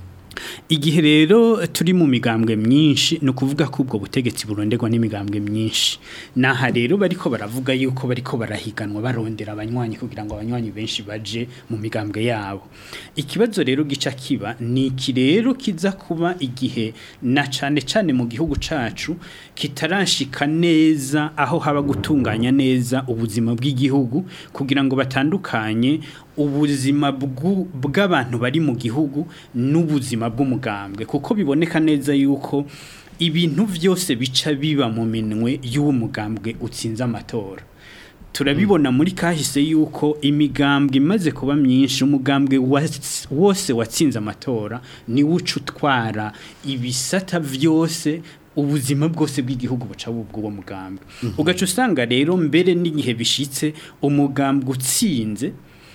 igihe rero turi mu migambwe myinshi no kuvuga ko ubwo butegetsi buronderwa n'imigambwe myinshi naha rero bariko baravuga yuko bariko barahiganwa barondera abanywanyi kugira ngo abanywanyi benshi baje mu migambwe yabo ikibazo rero gica kiba ni iki rero kiza kuba igihe na cane mu gihugu cacu kitarashika neza aho haba gutunganya neza ubuzima bw'igihugu kugira ngo batandukanye ubuzima bw'abantu bari mu gihugu n'ubuzima bw'umugambwe kuko biboneka neza yuko ibintu byose bica biba mu minwe y'uwo mugambwe utsinze amatora turabibona muri kahise yuko imigambwe imaze kuba myinshi umugambwe wose watsinze amatora ni utwara ibisata byose ubuzima bwose bw'igihugu buca bubwo mugambwe ugaca usanga rero mbere n'igihe bishitse umugambwe utsinze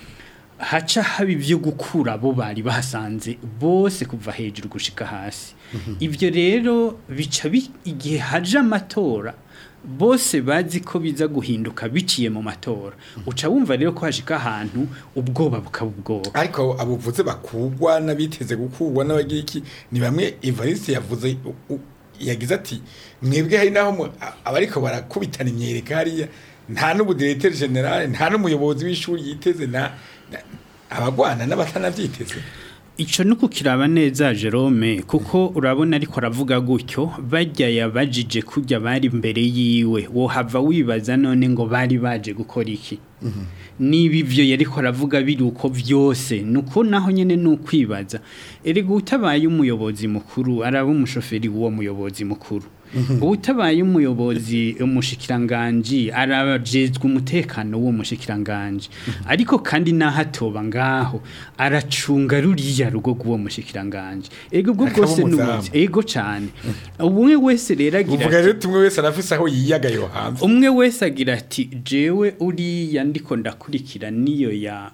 haca haba ibyo gukura abo bari bahasanze bose kuva hejuru gushika hasi ibyo rero bica igihe haje amatora bose bazi ko biza guhinduka biciye mu matora uca wumva rero ko hashika ahantu ubwoba bukabubwoba ariko abuvuze bakugwa nabiteze gukugwa n'abagira iki ni bamwe Evariste yavuze yagize ati mwebwe hari naho abariko barakubitana imyereka hariya nta n'ubudirecteur general nta n'umuyobozi w'ishuri yiteze na abagwana n'abatanavyiteze ico nuko kiraba neza Jerome kuko urabona ariko aravuga gutyo bajya yabajije kujya bari imbere yiwe wo hava wibaza none ngo bari baje gukora iki niba ivyo yariko aravuga biri uko vyose nuko naho nyene nukwibaza erega utabaye umuyobozi mukuru araba umushoferi w'uwo muyobozi mukuru utabaye umuyobozi umushikiranganje arabajezwe umutekano w'uwo mushikiranganje ariko kandi nahatoba ngaho aracunga ruriya rugo rw'uwo mushikiranganje ego bwo bwose n'ubuzi ego cyane umwe wese rero agira uvuga rero tumwe wese arafise aho yiyaga yo hanze umwe wese agira ati jewe uriya ndiko ndakurikira niyo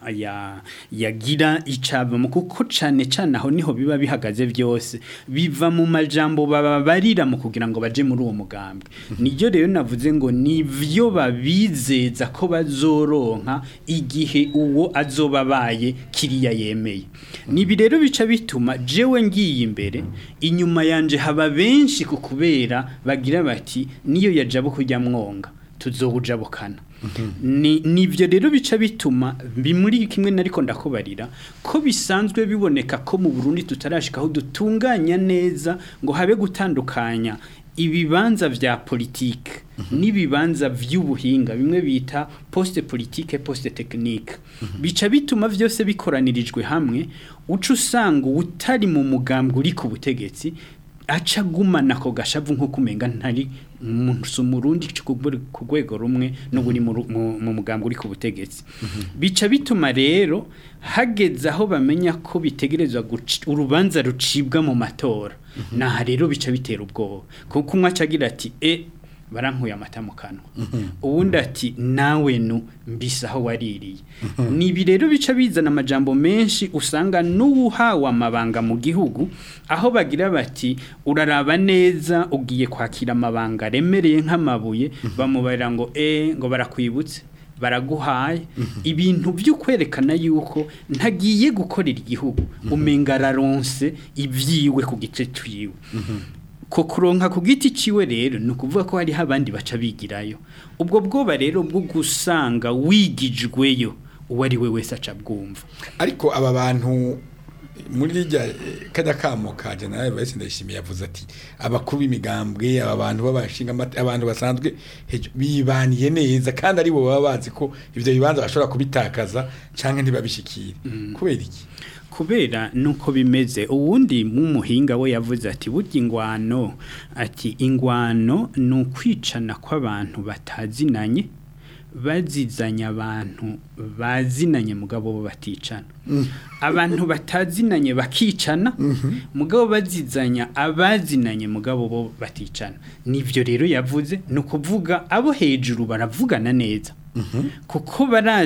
yagira icavamo kuko cane aho niho biba bihagaze byose biva mu majambo babarira mu kugira ngo baje muri uwo mugambwe niryo rero navuze ngo nivyo babizeza ko bazoronka igihe uwo azobabaye kiriya yemeye nibi rero bica bituma jewe ngiye imbere inyuma yanje haba benshi kukubera bagira bati niyo yajabu kujya mwonga tuzowujabukana nivyo rero bica bituma bimuri kimwe nariko ndakubarira ko bisanzwe biboneka ko mu Burundi tutarashikaho dutunganya neza ngo habe gutandukanya ibibanza vya politique n'ibibanza vy'ubuhinga bimwe bita poste politique poste technique bica bituma vyose bikoranirijwe hamwe uca usanga utari mu mugambwe uri ku butegetsi aca gumana ko gashavu nko kumenga ntari umurundi ku rwego rumwe no buri mu mugambwe uri ku butegetsi bica bituma rero hageze aho bamenya ko bitegerezwa urubanza rucibwa mu matora naha rero bica bitera ubwoba kuko umwe acagira ati barankuye amata mu kanwa ubundi ati nawe mbisaho waririye nibi rero bica bizana amajambo menshi usanga n'uhawe amabanga mu gihugu aho bagira bati uraraba neza ugiye kwakira amabanga remereye nk'amabuye bamubarira ngo ngo barakwibutse baraguhaye ibintu byo kwerekana yuko ntagiye gukorera igihugu umenga raronse ibyiwe ku gice twiwe ko kuronka ku giti ciwe rero nukuvuga ko hari abandi baca bigirayo ubwo bwoba rero bwo gusanga wigijweyo uwari we wese aca bwumva ariko aba bantu muri rijya kada kamo kaje nawe bese ndashimiye yavuze ati abakuru b'imigambwe aba bantu babashinga abantu basanzwe bibaniye neza kandi ari bo baba bazi ko ivyo bibanza bashobora kubitakaza canke ntibabishikire kubera iki kubera nuko bimeze uwundi mu muhinga we yavuze ati burya ingwano ati ingwano nukwicana kw'abantu batazinanye bazizanya abantu bazinanye mugabo bo baticana abantu batazinanye bakicana mugabo bazizanya abazinanye mugabo bo baticana nivyo rero yavuze nukuvuga abo hejuru baravugana neza kuko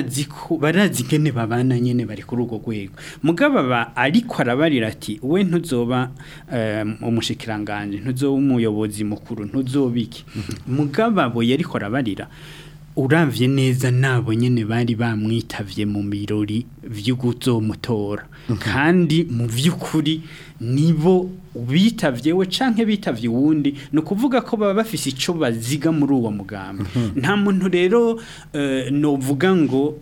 barazi gene babana nyene bari kuri ugo gwego mugabo ariko arabarira ati we ntuzoba umushikiranganje ntuzoba umuyobozi mukuru ntuzobiki mugabo abo yariko arabarira uravye neza nabo nyene bari bamwitavye mu birori vy'uguzomutora kandi mu vy'ukuri nibo bitavye we canke bitavye wundi no kuvuga ko baba bafise ico baziga muri uwo mugambi nta muntu rero novuga ngo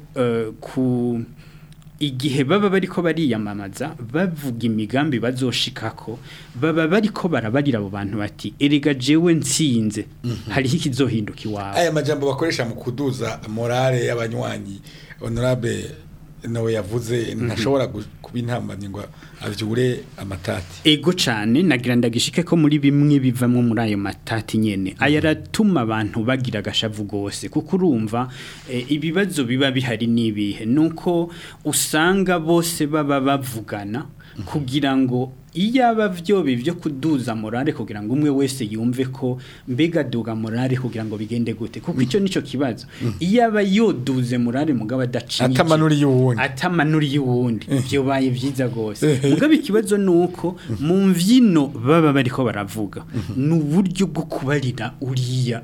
ku igihe baba bariko bariyamamaza bavuga imigambi bazoshikako baba bariko barabarira abo bantu bati erega jewe nsinze hariho ikizohinduka iwawe aya majambo bakoresha mu kuduza morale y'abanywanyi honorable nawe yavuze ntashobora kuba intambamye ngo avyure amatati ego cane nagira ndagishike ko muri bimwe bivamwe muri ayo matati nyene ayaratuma abantu bagira gashavu gose kuko urumva ibibazo biba bihari nibihe nuko usanga bose baba bavugana kugira ngo iyaba byo kuduza morale kugira ngo umwe wese yumve ko mbega duga morale kugira ngo bigende gute kuko icyo nico kibazo iyaba yoduze morale mugabo adaciye atamanuri yuwundi byo baye vyiza gose mugabo ikibazo nuko mu mvyino baba bariko baravuga n'uburyo bwo kubarira uriya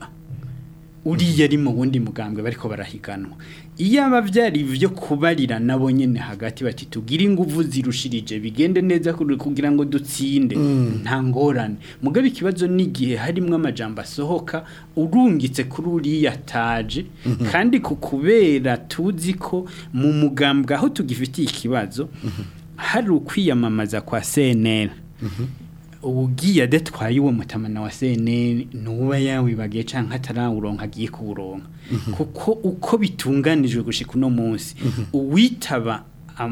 ari mu wundi mugambwe bariko barahiganwa iyaba byari byo kubarira nabo nyene hagati bati tugira inguvu zirushirije bigende neza kugira ngo dutsinde nta ngorane mugabe ikibazo n'igihe harimwe amajambo asohoka urungitse kuri uriya taje kandi kukubera tuzi ko mu mugambwe aho tugifitiye ikibazo hari ukwiyamamaza kwa CNL ugiye adatwaye uwo mutamana wa CNL nuba yawe bagiye canka atarawuronka agiye kuburonka kuko uko bitunganijwe gushika uno munsi uwitaba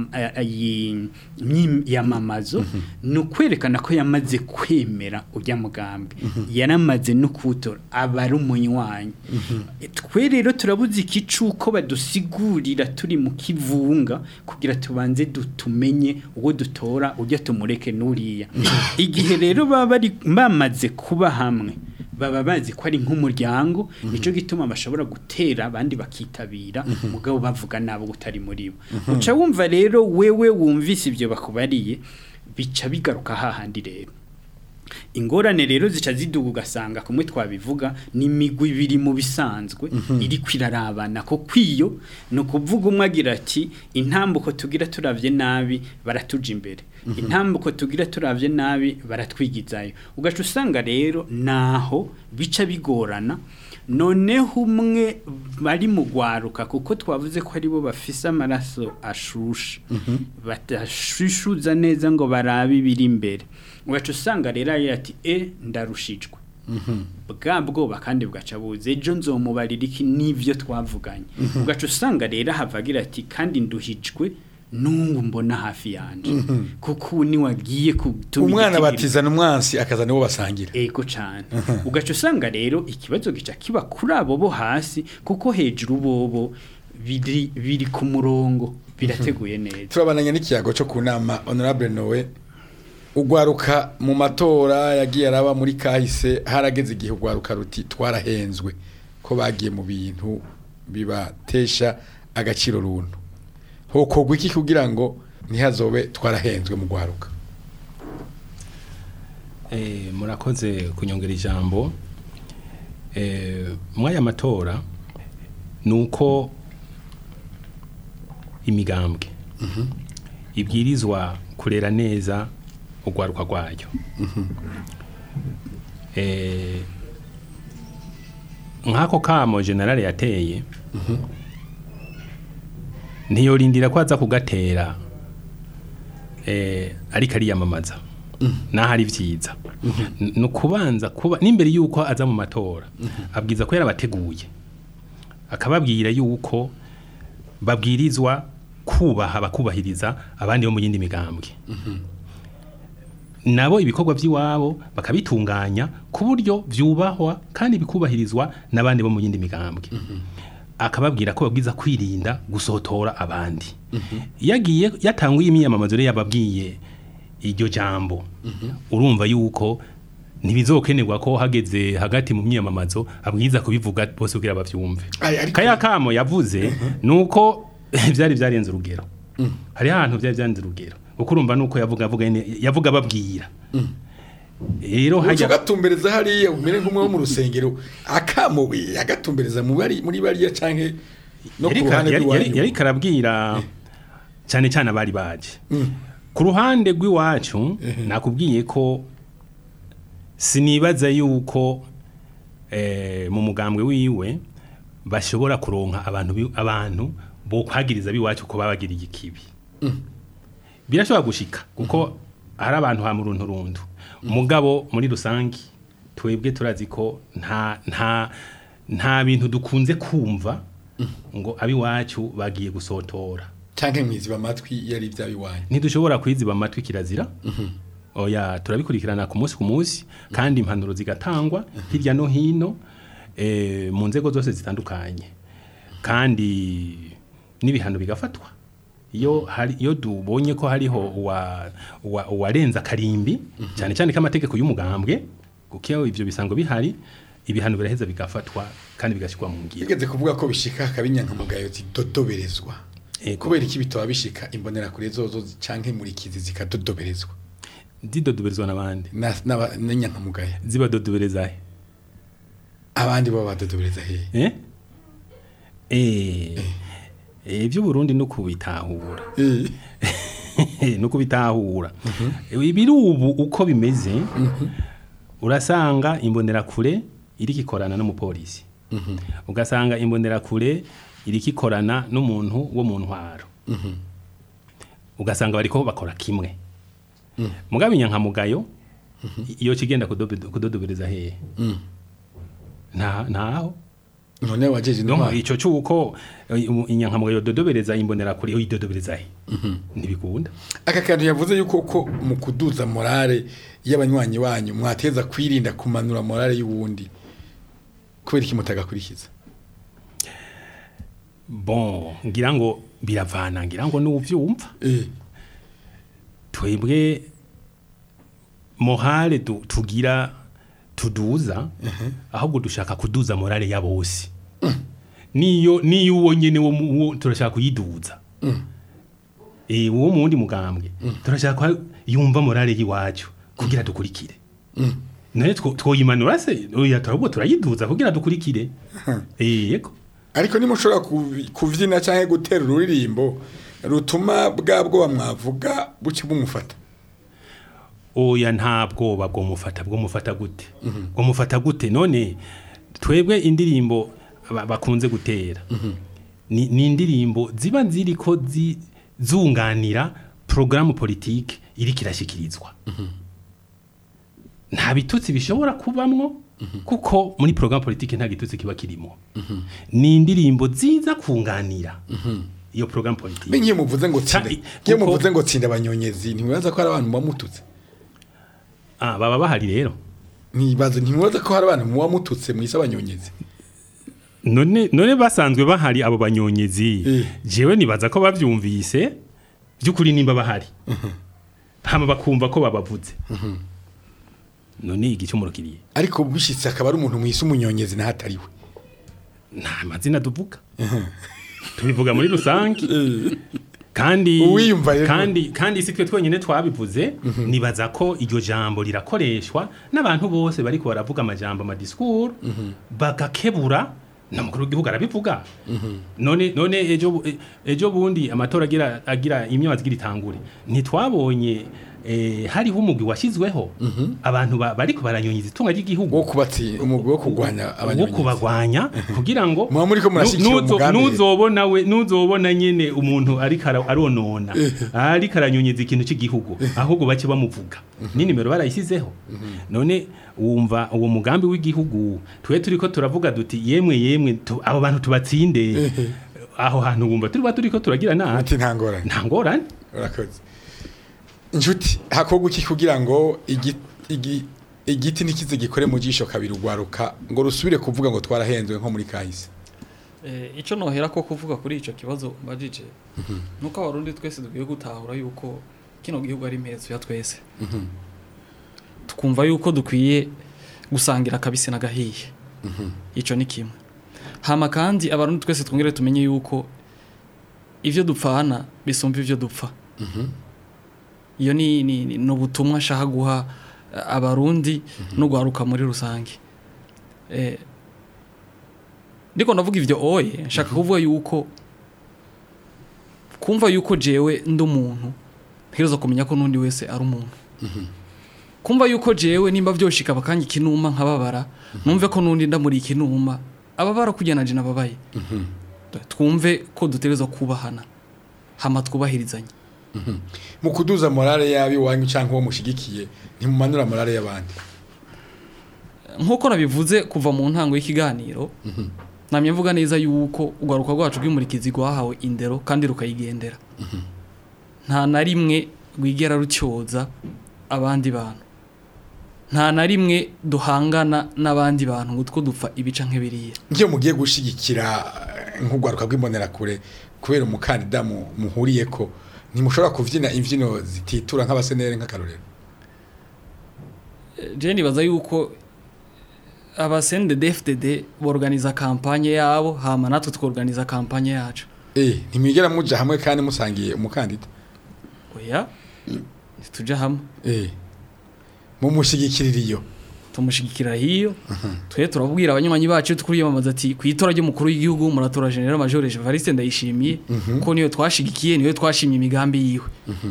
yamamazo no kwerekana ko yamaze kwemera ujya mugambi yaramaze no kutora abari umunywanyi twe rero turabuze ikicuko badusigurira turi mu kivunga kugira tubanze dutumenye uwo dutora ujya tumureke nuriya igihe rero baba bari bamaze kuba hamwe baba bazi ko ari nk'umuryango nico gituma bashobora gutera abandi bakitabira mugabo bavuga nabo gutari muri bo uca wumva rero wewe wumvise ibyo bakubariye bica bigaruka hahandi rero ingorane rero zica ziduga ugasanga kumwe twabivuga ni imigwi ibiri mu bisanzwe iri kwirarabana ko kwiyo no kuvuga umwe agira ati intambuko tugira turavye nabi baratuja imbere intambuko tugira turavye nabi baratwigizayo ugaca usanga rero naho bica bigorana noneho umwe bari mu gwaruka kuko twavuze ko ari bo bafise amaraso ashusha batashishuza neza ngo barabe biri imbere ugaca usanga rero ati ndarushijwe bwa bwoba kandi bugaca buze ejo nzomubarira iki n'ivyo twavuganye ugaca usanga rero havagira ati kandi nduhijwe nungu mbona hafi yanje kuko ni wagiye kutuma umwana batizana umwansi akazana wo basangira ego cyane ugaca usanga rero ikibazo gica kiba kuri abo bo hasi kuko hejuru bobo biri ku murongo birateguye neza turabananya n'ikiyago cyo kunama honorable Noe ugwaruka mu matora yagiye araba muri kahise harageze igihe ugwaruka ruti twarahenzwe ko bagiye mu bintu bibatesha agaciro runtu hokogwa iki kugira ngo ntihazobe twarahenzwe mu gwaruka murakoze kunyongera ijambo mwaya matora nuko imigambwe ibwirizwa kurera neza ugwaruka rwayo nkako kamo generale yateye ntiyorindira ko aza kugatera ariko ariyamamaza naho ari vyiza no kubanza kuba n'imbere yuko aza mu matora abwiza ko yarabateguye akababwira yuko babwirizwa kubaha bakubahiriza abandi bo mu yindi migambwe nabo ibikorwa by'iwabo bakabitunganya ku buryo vyubahwa kandi bikubahirizwa n'abandi bo mu yindi migambwe akababwira ko babwiza kwirinda gusotora abandi yagiye yatanguye imyamamazo rero yababwiye iryo jambo urumva yuko ntibizokenerwa ko hageze hagati mu myamamazo abwiza kubivuga bose kugira bavyumve kaya kamo yavuze nuko byari byarenze urugero hari ahantu byari byanze urugero uko urumva nuko yavuga babwira rero hajya gatumbereza hari umere nk'umwe wo mu rusengero akamo agatumbereza muri bariya canke no ku ruhande rw'iwacu yari karabwira cyane cyane abari baje ku ruhande rw'iwacu nakubwiye ko sinibaza yuko mu mugambwe wiwe bashobora kuronka abantu bo kwagiriza biwacu ko babagiriye ikibi birashobora gushika kuko hari abantu ha muruntu rundu umugabo muri rusangi twebwe turazi ko nta bintu dukunze kumva ngo abiwacu bagiye gusotora canke mwiziba amatwi yari ibyabiwanyu ntidushobora kwiziba amatwi kirazira oya turabikurikirana ku munsi kandi impanuro zigatangwa hirya no hino mu nzego zose zitandukanye kandi n'ibihano bigafatwa iyo dubonye ko hariho uwarenza karimbi cyane cyane k'amategeko y'umugambwe kuko ibyo bisango bihari ibihano biraheza bigafatwa kandi bigashyirwa mu ngiro bigeze kuvuga ko bishika akabinyankamugayo zidodoberezwa kubera iki bitaba bishika imbonera kure zozo canke muri kizi zikadodoberezwa zidodoberezwa n'abandi n'inyankamugayo zibadodobereza abandi baba badodobereza ibyo Burundi no kubitahura no kubitahura ibiri ubu uko bimeze urasanga imbonera kure iri kikorana n'umupolisi ugasanga imbonera kure iri kikorana n'umuntu wo mu ntwaro ugasanga bariko bakora kimwe mugabe inyankamugayo iyo kigenda kudodobereza hehe ntaho none wajeje ntwa ico cyuko inyankamugayo dodobereza imbonera kure yo idodobereza he ntibikunda aka kantu yavuze yuko ko mu kuduza morale y'abanywanyi wanyu mwateza kwirinda kumanura morale y'uwundi kubera iki mutagakurikiza bon ngira ngo biravana ngira ngo n'uvyumva twebwe morale tugira tuduza ahubwo dushaka kuduza morale ya bose niyo uwo nyene wo turashaka kuyiduza uwo mundi mugambwe turashaka yumva morale yiwacu kugira dukurikire naye twoyimanura se oya turabwo turayiduza kugira dukurikire yego ariko nimushobora kuvyina canke gutera ururirimbo rutuma bwabwo bamwavuga buki bumufata oya ntabwo bwo mufata gute none twebwe indirimbo bakunze gutera ni indirimbo ziba ziriko zunganira programme politique iri kirashikirizwa nta bitutsi bishobora kubamwo kuko muri programme politique nta gitutsi kiba kirimo ni indirimbo ziza kunganira iyo programme politique bingiye muvuze ngo tsinda abanyonyezi ntibaza ko ari abantu bamututse baba bahari rero ntibaza ko hari abantu bamututse mu isabanyonyezi none basanzwe bahari abo banyonyezi jewe nibaza ko bavyumvise byukuri nimba bahari hama bakumva ko babavuze none igicumuro kiriye ariko bishitse akaba ari umuntu mwise umunyonyezi na hatariwe nta mazina duvuga tubivuga muri rusange kandi si twe twenyine twabivuze nibaza ko iryo jambo rirakoreshwa n'abantu bose bari ko baravuga amajambo amadiskuru bagakebura na mukuru w'igihugu arabivuga none ejo bundi amatora agira imyaka itangure ntitwabonye hariho umugwi washyizweho abantu bari kubaranyonyiza itunga ry'igihugu wo kubati umugwi wo kugwanya abanyonyiza wo kubagwanya kugira ngo nuzobona nyene umuntu ari aronona ari karanyonyiza ikintu cy'igihugu ahubwo bace bamuvuga ni nimero barayisizeho none wumva uwo mugambi w'igihugu twe turiko turavuga duti yemwe abo bantu tubatsinde aho hantu wumva turiko turagira ati ntangorane urakoze inshuti hakoguki kugira ngo igiti nikize gikore mu jisho kabiri ugwaruka ngo rusubire kuvuga ngo twarahenzwe nko muri kahise ico nohera ko kuvuga kuri ico kibazo mbajije nuko abarundi twese dugiye gutahura yuko kino gihugu ari impezo ya twese tukumva yuko dukwiye gusangira kabise nagahiye ico ni kimwe hama kandi abarundi twese twongere tumenye yuko ivyo dupfana bisumba ivyo dupfa iyo ni ubutumwa shaka guha abarundi no gwaruka muri rusange ndiko navuga ivyo oye nshaka kuvuga yuko kumva yuko jewe ndi umuntu ntegerezwa kumenya ko nundi wese ari umuntu kumva yuko jewe nimba vyoshika bakanye kinuma nkababara numve ko nundi ndamuri ikinuma ababara kujyana je nababaye twumve ko dutegerezwa kubahana hama twubahirizanye mu kuduza morale yabi wanyu canke wo mushigikiye ntimumanura morale y'abandi nkuko nabivuze kuva mu ntango y'ikiganiro namye mvuga neza yuko ugaruka rwacu rw'imurikizi gwahawe indero kandi rukayigendera nta na rimwe rwigera rucyoza abandi bantu nta na rimwe duhangana n'abandi bantu ngo two dupfa ibica nk'ebiriya ngiye mugiye gushigikira nk'ugaruka rw'imbonera kure kubera umukandida muhuriyeko ntimushobora kuvyina imvyino zititura nk'abasenere nk'akarorero je nibaza yuko abasende DFDD borganiza kampanye yabo hama natwe tworganiza kampanye yacu ntimwigera muja hamwe kandi musangiye umukandida oya tuja hamwe mumushigikirira iyo tumushigikira hiyo twe turabwira abanywanyi bacu tukuriyamamaza ati kwitora ryo mukuru w'igihugu muratora General Major Evariste Ndayishimiye ko niyo twashigikiye niyo twashimye imigambi yiwe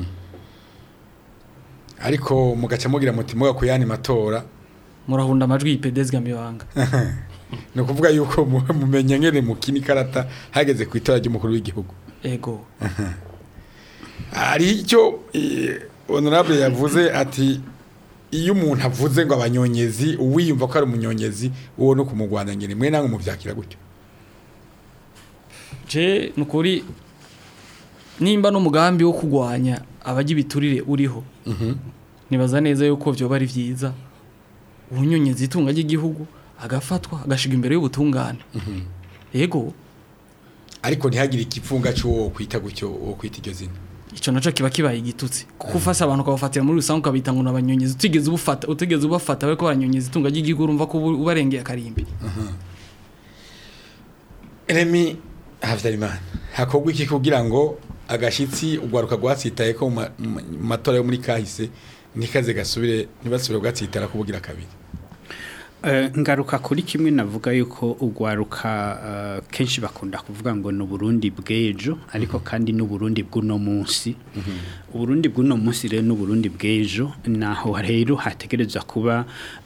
ariko mugaca mugira mutima ko yani matora murahunda amajwi y'IPDS Gamibanga no kuvuga yuko mumenye ngene mukini karata hageze kwitora ryo mukuru w'igihugu ego ari cyo honorable yavuze ati iyo umuntu avuze ngo abanyonyezi uwiyumva ko ari umunyonyezi uwo no kumugwanya ngene mwe nangu muvyakira gutyo je nukuri nimba no mugambi wo kugwanya abaji biturire uriho nibaza neza yuko byo bari vyiza ubunyonyezi itunga ry'igihugu agafatwa agashiga imbere y'ubutungane yego ariko ntihagire ikifunga cyo kwita gutyo wo kwita iryo zina ico naco kiba kibaye igitutsi kuko ufasa abantu kabafatira muri rusange ukabita ngo nabanyonyezi utigeze ubafata bariko baranyonyeza itunga ry'igihugu urumva ko ubarengeye akarimbi Remy Havyarimana hakogwa iki kugira ngo agashitsi ugwaruka gwatsitaye ko mu matora yo muri kahise nikaze gasubire nibasubire bwatsitara kubugira kabiri ngaruka kuri kimwe navuga yuko ugwaruka kenshi bakunda kuvuga ngo no Burundi bw'ejo ariko kandi no Burundi bw'uno munsi Uburundi bw'uno munsi rero no Burundi bw'ejo naho rero hategerezwa kuba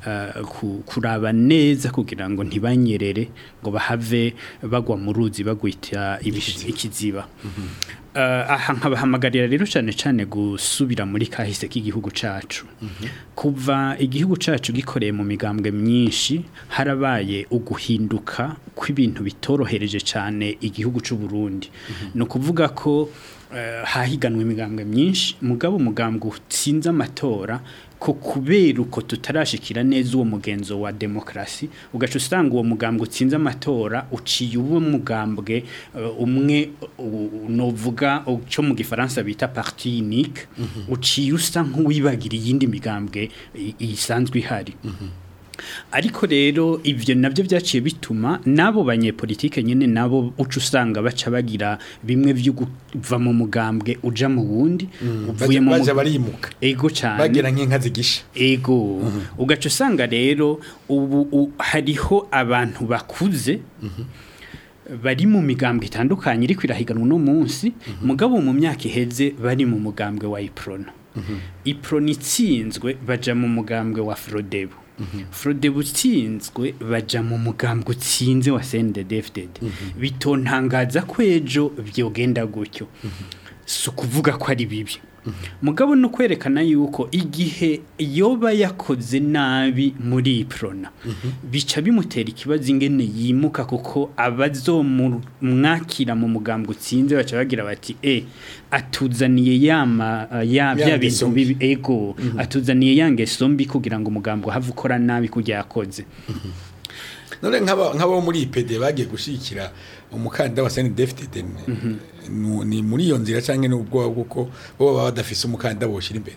kuraba neza kugira ngo ntibanyerere ngo bahave bagwa mu ruzi bagwita ikiziba aha nkabahamagarira rero cyane gusubira muri kahise k'igihugu cacu kuva igihugu cacu gikoreye mu migambwe myinshi harabaye uguhinduka kw'ibintu bitorohereje cyane igihugu c'u Burundi no kuvuga ko hahiganwe imigambwe myinshi mugabo umugambwe utsinze amatora ko kubera uko tutarashikira neza uwo mugenzo wa demokrasi ugaca usanga uwo mugambwe utsinze amatora uciye uwo mugambwe umwe novuga cyo mu gifaransa bita parti unique uciye usa nk'uwibagira iyindi migambwe isanzwe ihari ariko rero ivyo navyo byaciye bituma nabo banyepolitike nyene nabo uca usanga baca bagira bimwe byo kuva mu mugambwe uja mu wundi uvuye mu baje barimuka ego cyane bagira nk'inka zigisha ego ugaca usanga rero ubu hariho abantu bakuze bari mu migambwe itandukanye iri kwirahiganwa no munsi mugabo mu myaka iheze bari mu mugambwe wa Iprona Iprona itsinzwe baja mu mugambwe wa Frodebu Frodebu utsinzwe baja mu mugambwe utsinze wa CNDD-FDD bitontangaza ko ejo byogenda gutyo so kuvuga ko ari bibi mugabo no kwerekana yuko igihe yoba yakoze nabi muri Iprona bica bimutera ikibazo ingene yimuka kuko abazomwakira mu mugambwe utsinze baca bagira bati atuzaniye ya bintu bibi ego atuzaniye yangeso mbi kugira ngo umugambwe have ukora nabi kujya yakoze none nk'abo muri IPD bagiye gushikira umukandida wa CNDD-FDD ni muri iyo nzira cyangwa n'ubwo bwuko bo baba badafise umukandida boshira imbere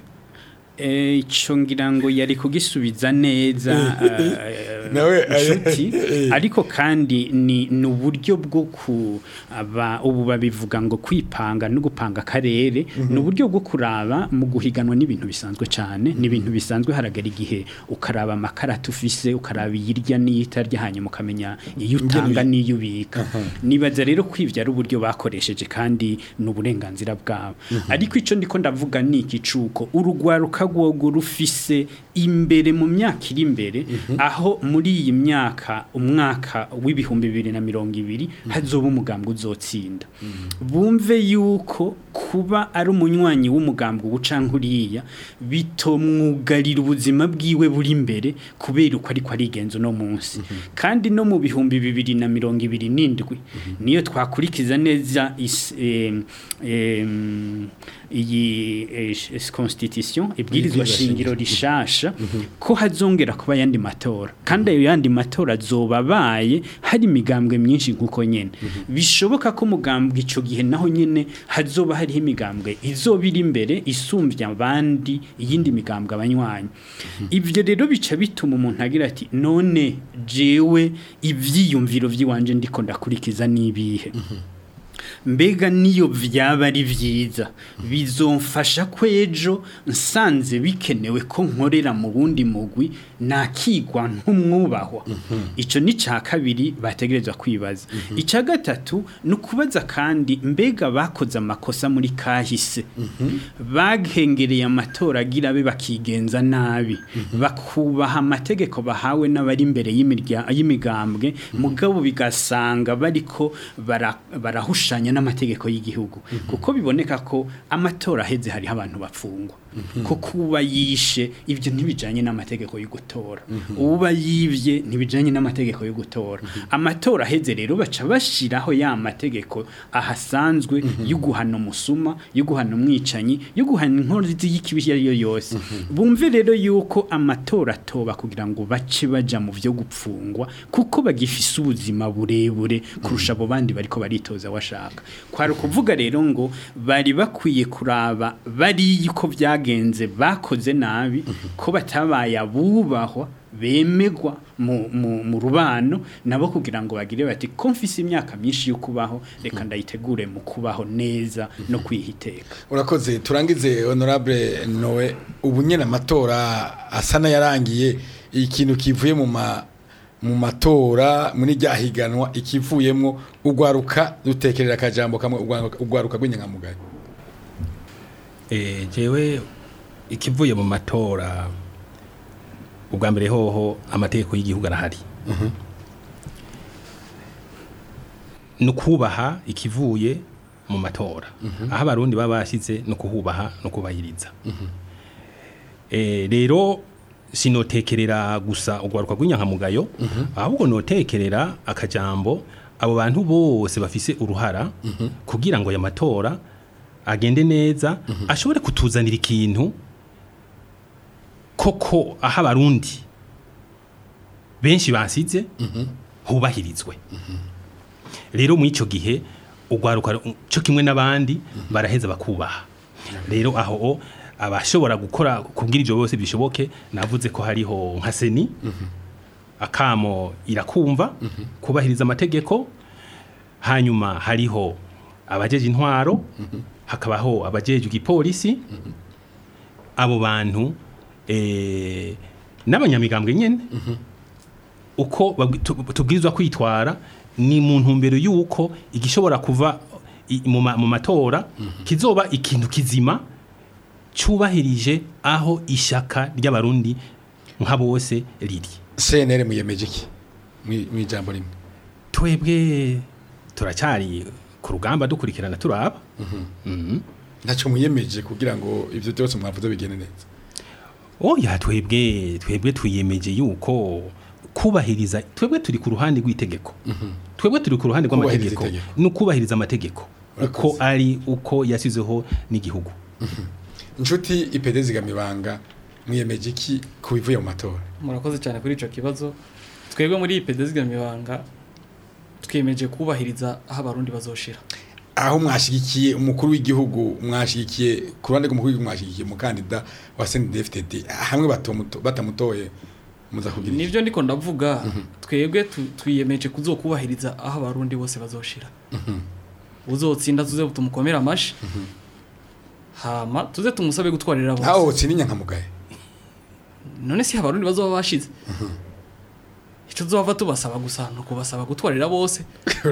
ico ngira ngo yari kugisubiza neza inshuti ariko kandi ni uburyo bwo ubu babivuga ngo kwipanga no gupanga akarere ni uburyo bwo kuraba mu guhiganwa n'ibintu bisanzwe cyane n'ibintu bisanzwe haragara igihe ukaraba amakarata ufise ukaraba yirya n'iyitarya hanyuma ukamenya iyo utanga n'iyo ubika nibaza rero kwivya ari uburyo bakoresheje kandi n'uburenganzira bwabo ariko ico ndiko ndavuga ni ikicuko urugwaruka rwogo rufise imbere mu myaka iri imbere aho muri iyi myaka umwaka w'ibihumbi 2020 hazoba umugambwe uzotsinda bumve yuko kuba ari umunywanyi w'umugambwe ubucankuriya bitomwugarira ubuzima bwiwe buri imbere kubera uko ariko arigenzo no munsi kandi no mu bihumbi 2027 niyo twakurikiza neza iyi constitution ibwirizwa shingiro rishasha ko hazongera kuba yandi matora kandi ayo yandi matora azobabaye hari imigambwe myinshi nkuko nyene bishoboka ko umugambwe ico gihe naho nyene hazoba hari imigambwe izobira imbere isumbya abandi iyindi migambwe abanywanyi ivyo rero bica bituma umuntu agira ati none jewe ivyiyumviro vyiwanje ndiko ndakurikiza nibihe mbega niyo vyaba ari vyiza bizomfasha kwejo nsanze bikenewe ko nkorera mu bundi mugwi nakigwa ntumwubahwa ico ni ca kabiri bategerezwa kwibaza ica gatatu nukubaza kandi mbega bakoze amakosa muri kahise bagengereye amatora agira be bakigenza nabi bakubaha amategeko bahawe n'abari imbere y'imigambwe mugabo bigasanga bariko barahushanya n'amategeko y'igihugu kuko biboneka ko amatora aheze hari abantu bapfungwa ko kuba yishe ibyo ntibijanye n'amategeko yo gutora uba yivye ntibijanye n'amategeko yo gutora amatora aheze rero baca bashiraho ya mategeko ahasanzwe yo guhana umusuma yo guhana umwicanyi yo guhana inkozi y'ikibi yo yose bumve rero yuko amatora atoba kugira ngo bace baja mu vyo gupfungwa kuko bagifise ubuzima burebure kurusha abo bandi bariko baritoza washaka kwari ukuvuga rero ngo bari bakwiye kuraba bari yuko byagenze bakoze nabi ko batabaye abubahwa bemegwa mu rubano nabo kugira ngo bagire bati ko mfise imyaka myinshi yo kubaho reka ndayitegure mu kubaho neza no kwihiteka urakoze turangize honorable Noe ubu nyene amatora asana yarangiye ikintu kivuye mu matora muri ryahiganwa ikivuyemwo ugwaruka dutekerera akajambo kamwe ugwaruka rw'inyangamugayo jewe ikivuye mu matora ubwa mbere hoho amategeko y'igihugu arahari no kubaha ikivuye mu matora aho abarundi baba bashyize no kuhubaha no kubahiriza rero sinotekerera gusa ugwaruka rw'inyankamugayo ahubwo notekerera akajambo abo bantu bose bafise uruhara kugira ngo ya matora agende neza ashobore kutuzanira ikintu koko aho abarundi benshi basize hubahirizwe rero mu ico gihe ugwaruka cyo kimwe n'abandi baraheza bakubaha rero aho abashobora gukora kubwira ivyo bose bishoboke navuze ko hariho nka seni akamo irakumva kubahiriza amategeko hanyuma hariho abajeje intwaro hakabaho abajeje igipolisi abo bantu n'abanyamigambwe nyene uko tubwirizwa kwitwara ni mu ntumbero yuko igishobora kuva mu matora kizoba ikintu kizima cyubahirije aho ishaka ry'abarundi nka bose riri CNL muyemeje iki mu ijambo rimwe twebwe turacyari ku rugamba dukurikirana turaba ntacyo muyemeje kugira ngo ibyo byose mwavuze bigende neza oya twebwe twiyemeje yuko kubahiriza twebwe turi ku ruhande rw'itegeko twebwe turi ku ruhande rw'amategeko no kubahiriza amategeko uko ari uko yasizeho n'igihugu inshuti IPD zigamibanga mwiyemeje iki kubivuye mu matora murakoze cyane kuri ico kibazo twebwe muri IPD zigamibanga twiyemeje kubahiriza aho abarundi bazoshira aho mwashigikiye umukuru w'igihugu mwashigikiye ku ruhande rw'umukuru w'igihugu mwashigikiye umukandida wa CNDD-FDD hamwe batamutoye muzakugira nivyo ndiko ndavuga twebwe twiyemeje kuzokubahiriza aho abarundi bose bazoshira uzotsinda tuze tumukomera amashi hama tuze tumusabe gutwarira bose aho utsindinya nkamugaye none si abarundi bazoba bashize ico zova tubasaba gusa no kubasaba gutwarira bose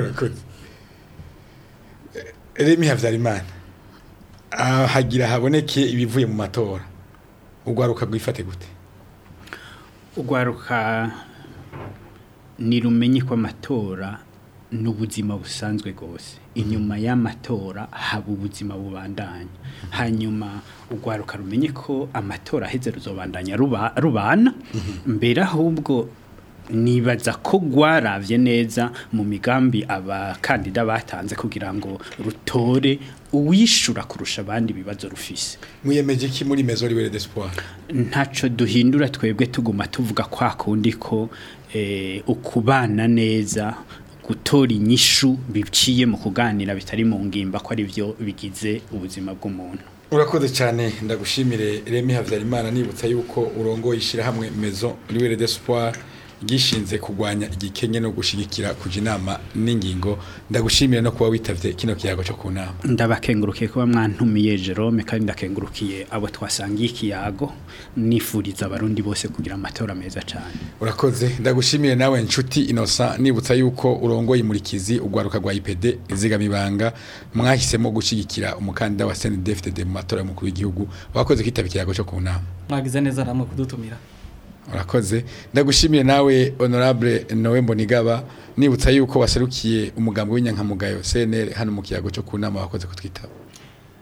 Remi Havyarimana hagira haboneke ibivuye mu matora ugwaruka gwifate gute ugwaruka nirumenye ko amatora n'ubuzima busanzwe gose inyuma y'amatora haba ubuzima bubandanya hanyuma ugwaruka rumenye ko amatora aheze ruzobandanya rubana mbere ahubwo nibaza ko gwaravye neza mu migambi abakandida batanze kugira ngo rutore uwishura kurusha abandi bibazo rufise muyemeje ki muri Maison Libre d'Espoir ntaco duhindura twebwe tuguma tuvuga kwa kundi ko ukubana neza gutora inyishu biciye mu kuganira bitari mu ngimba ko ari byo bigize ubuzima bw'umuntu urakoze cyane ndagushimire Remi Havyarimana nibutsa yuko urongoye ishira hamwe Maison Libre d'Espoir gishinze kugwanya igikenye no gushigikira kuja inama n'ingingo ndagushimira no kuba witavye kino kiyago cyo kunama ndabakengurukiye kuba mwantumiye Jerome kandi ndakengurukiye abo twasangiye ikiyago nifuriza abarundi bose kugira amatora meza cyane urakoze ndagushimire nawe nshuti Innocent nibutsa yuko urongoye imurikizi ugwaruka rwa IPD izigamibanga mwahisemo gushigikira umukandida wa CNDD-FDD mu matora y'umukuru w'igihugu wakoze kwitaba ikiyago cyo kunama mwagize neza namwe kudutumira urakoze ndagushimiye nawe honorable Noe Mbonigaba nibutsa yuko waserukiye umugambo w'inyankamugayo CNL hano mu kiyago cyo kunama wakoze kutwitaba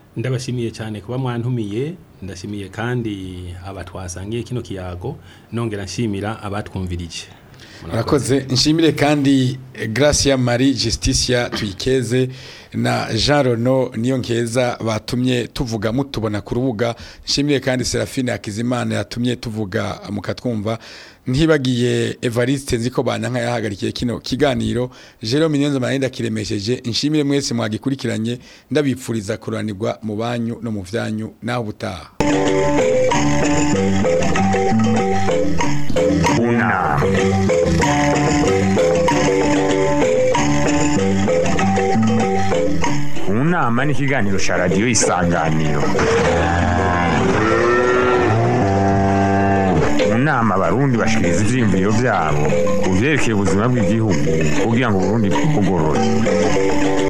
ndabashimiye cyane kuba mwantumiye ndashimiye kandi abatwasangiye kino kiyago nongera nshimira abatwumvirije murakoze nshimire kandi Gracia Marie Justicia Tuyikeze na Jean Rono niyo nkeza batumye tuvuga mutubona ku rubuga nshimire kandi Serafine Akizimana yatumye tuvuga mukatwumva ntibagiye Evariste nziko bananka yahagarikiye kino kiganiro Jerome Niyonza Marenda kiremesheje nshimire mwese mwagikurikiranye ndabipfuriza kuranirwa mu banyu no mu vyanyu naho butaha Unama ni ikiganiro cya radiyo Isanganiro. Mu nama abarundi bashikiriza ivyiyumviro vyabo ku vyerekeye ubuzima bw'igihugu kugira ngo Burundi bugorore.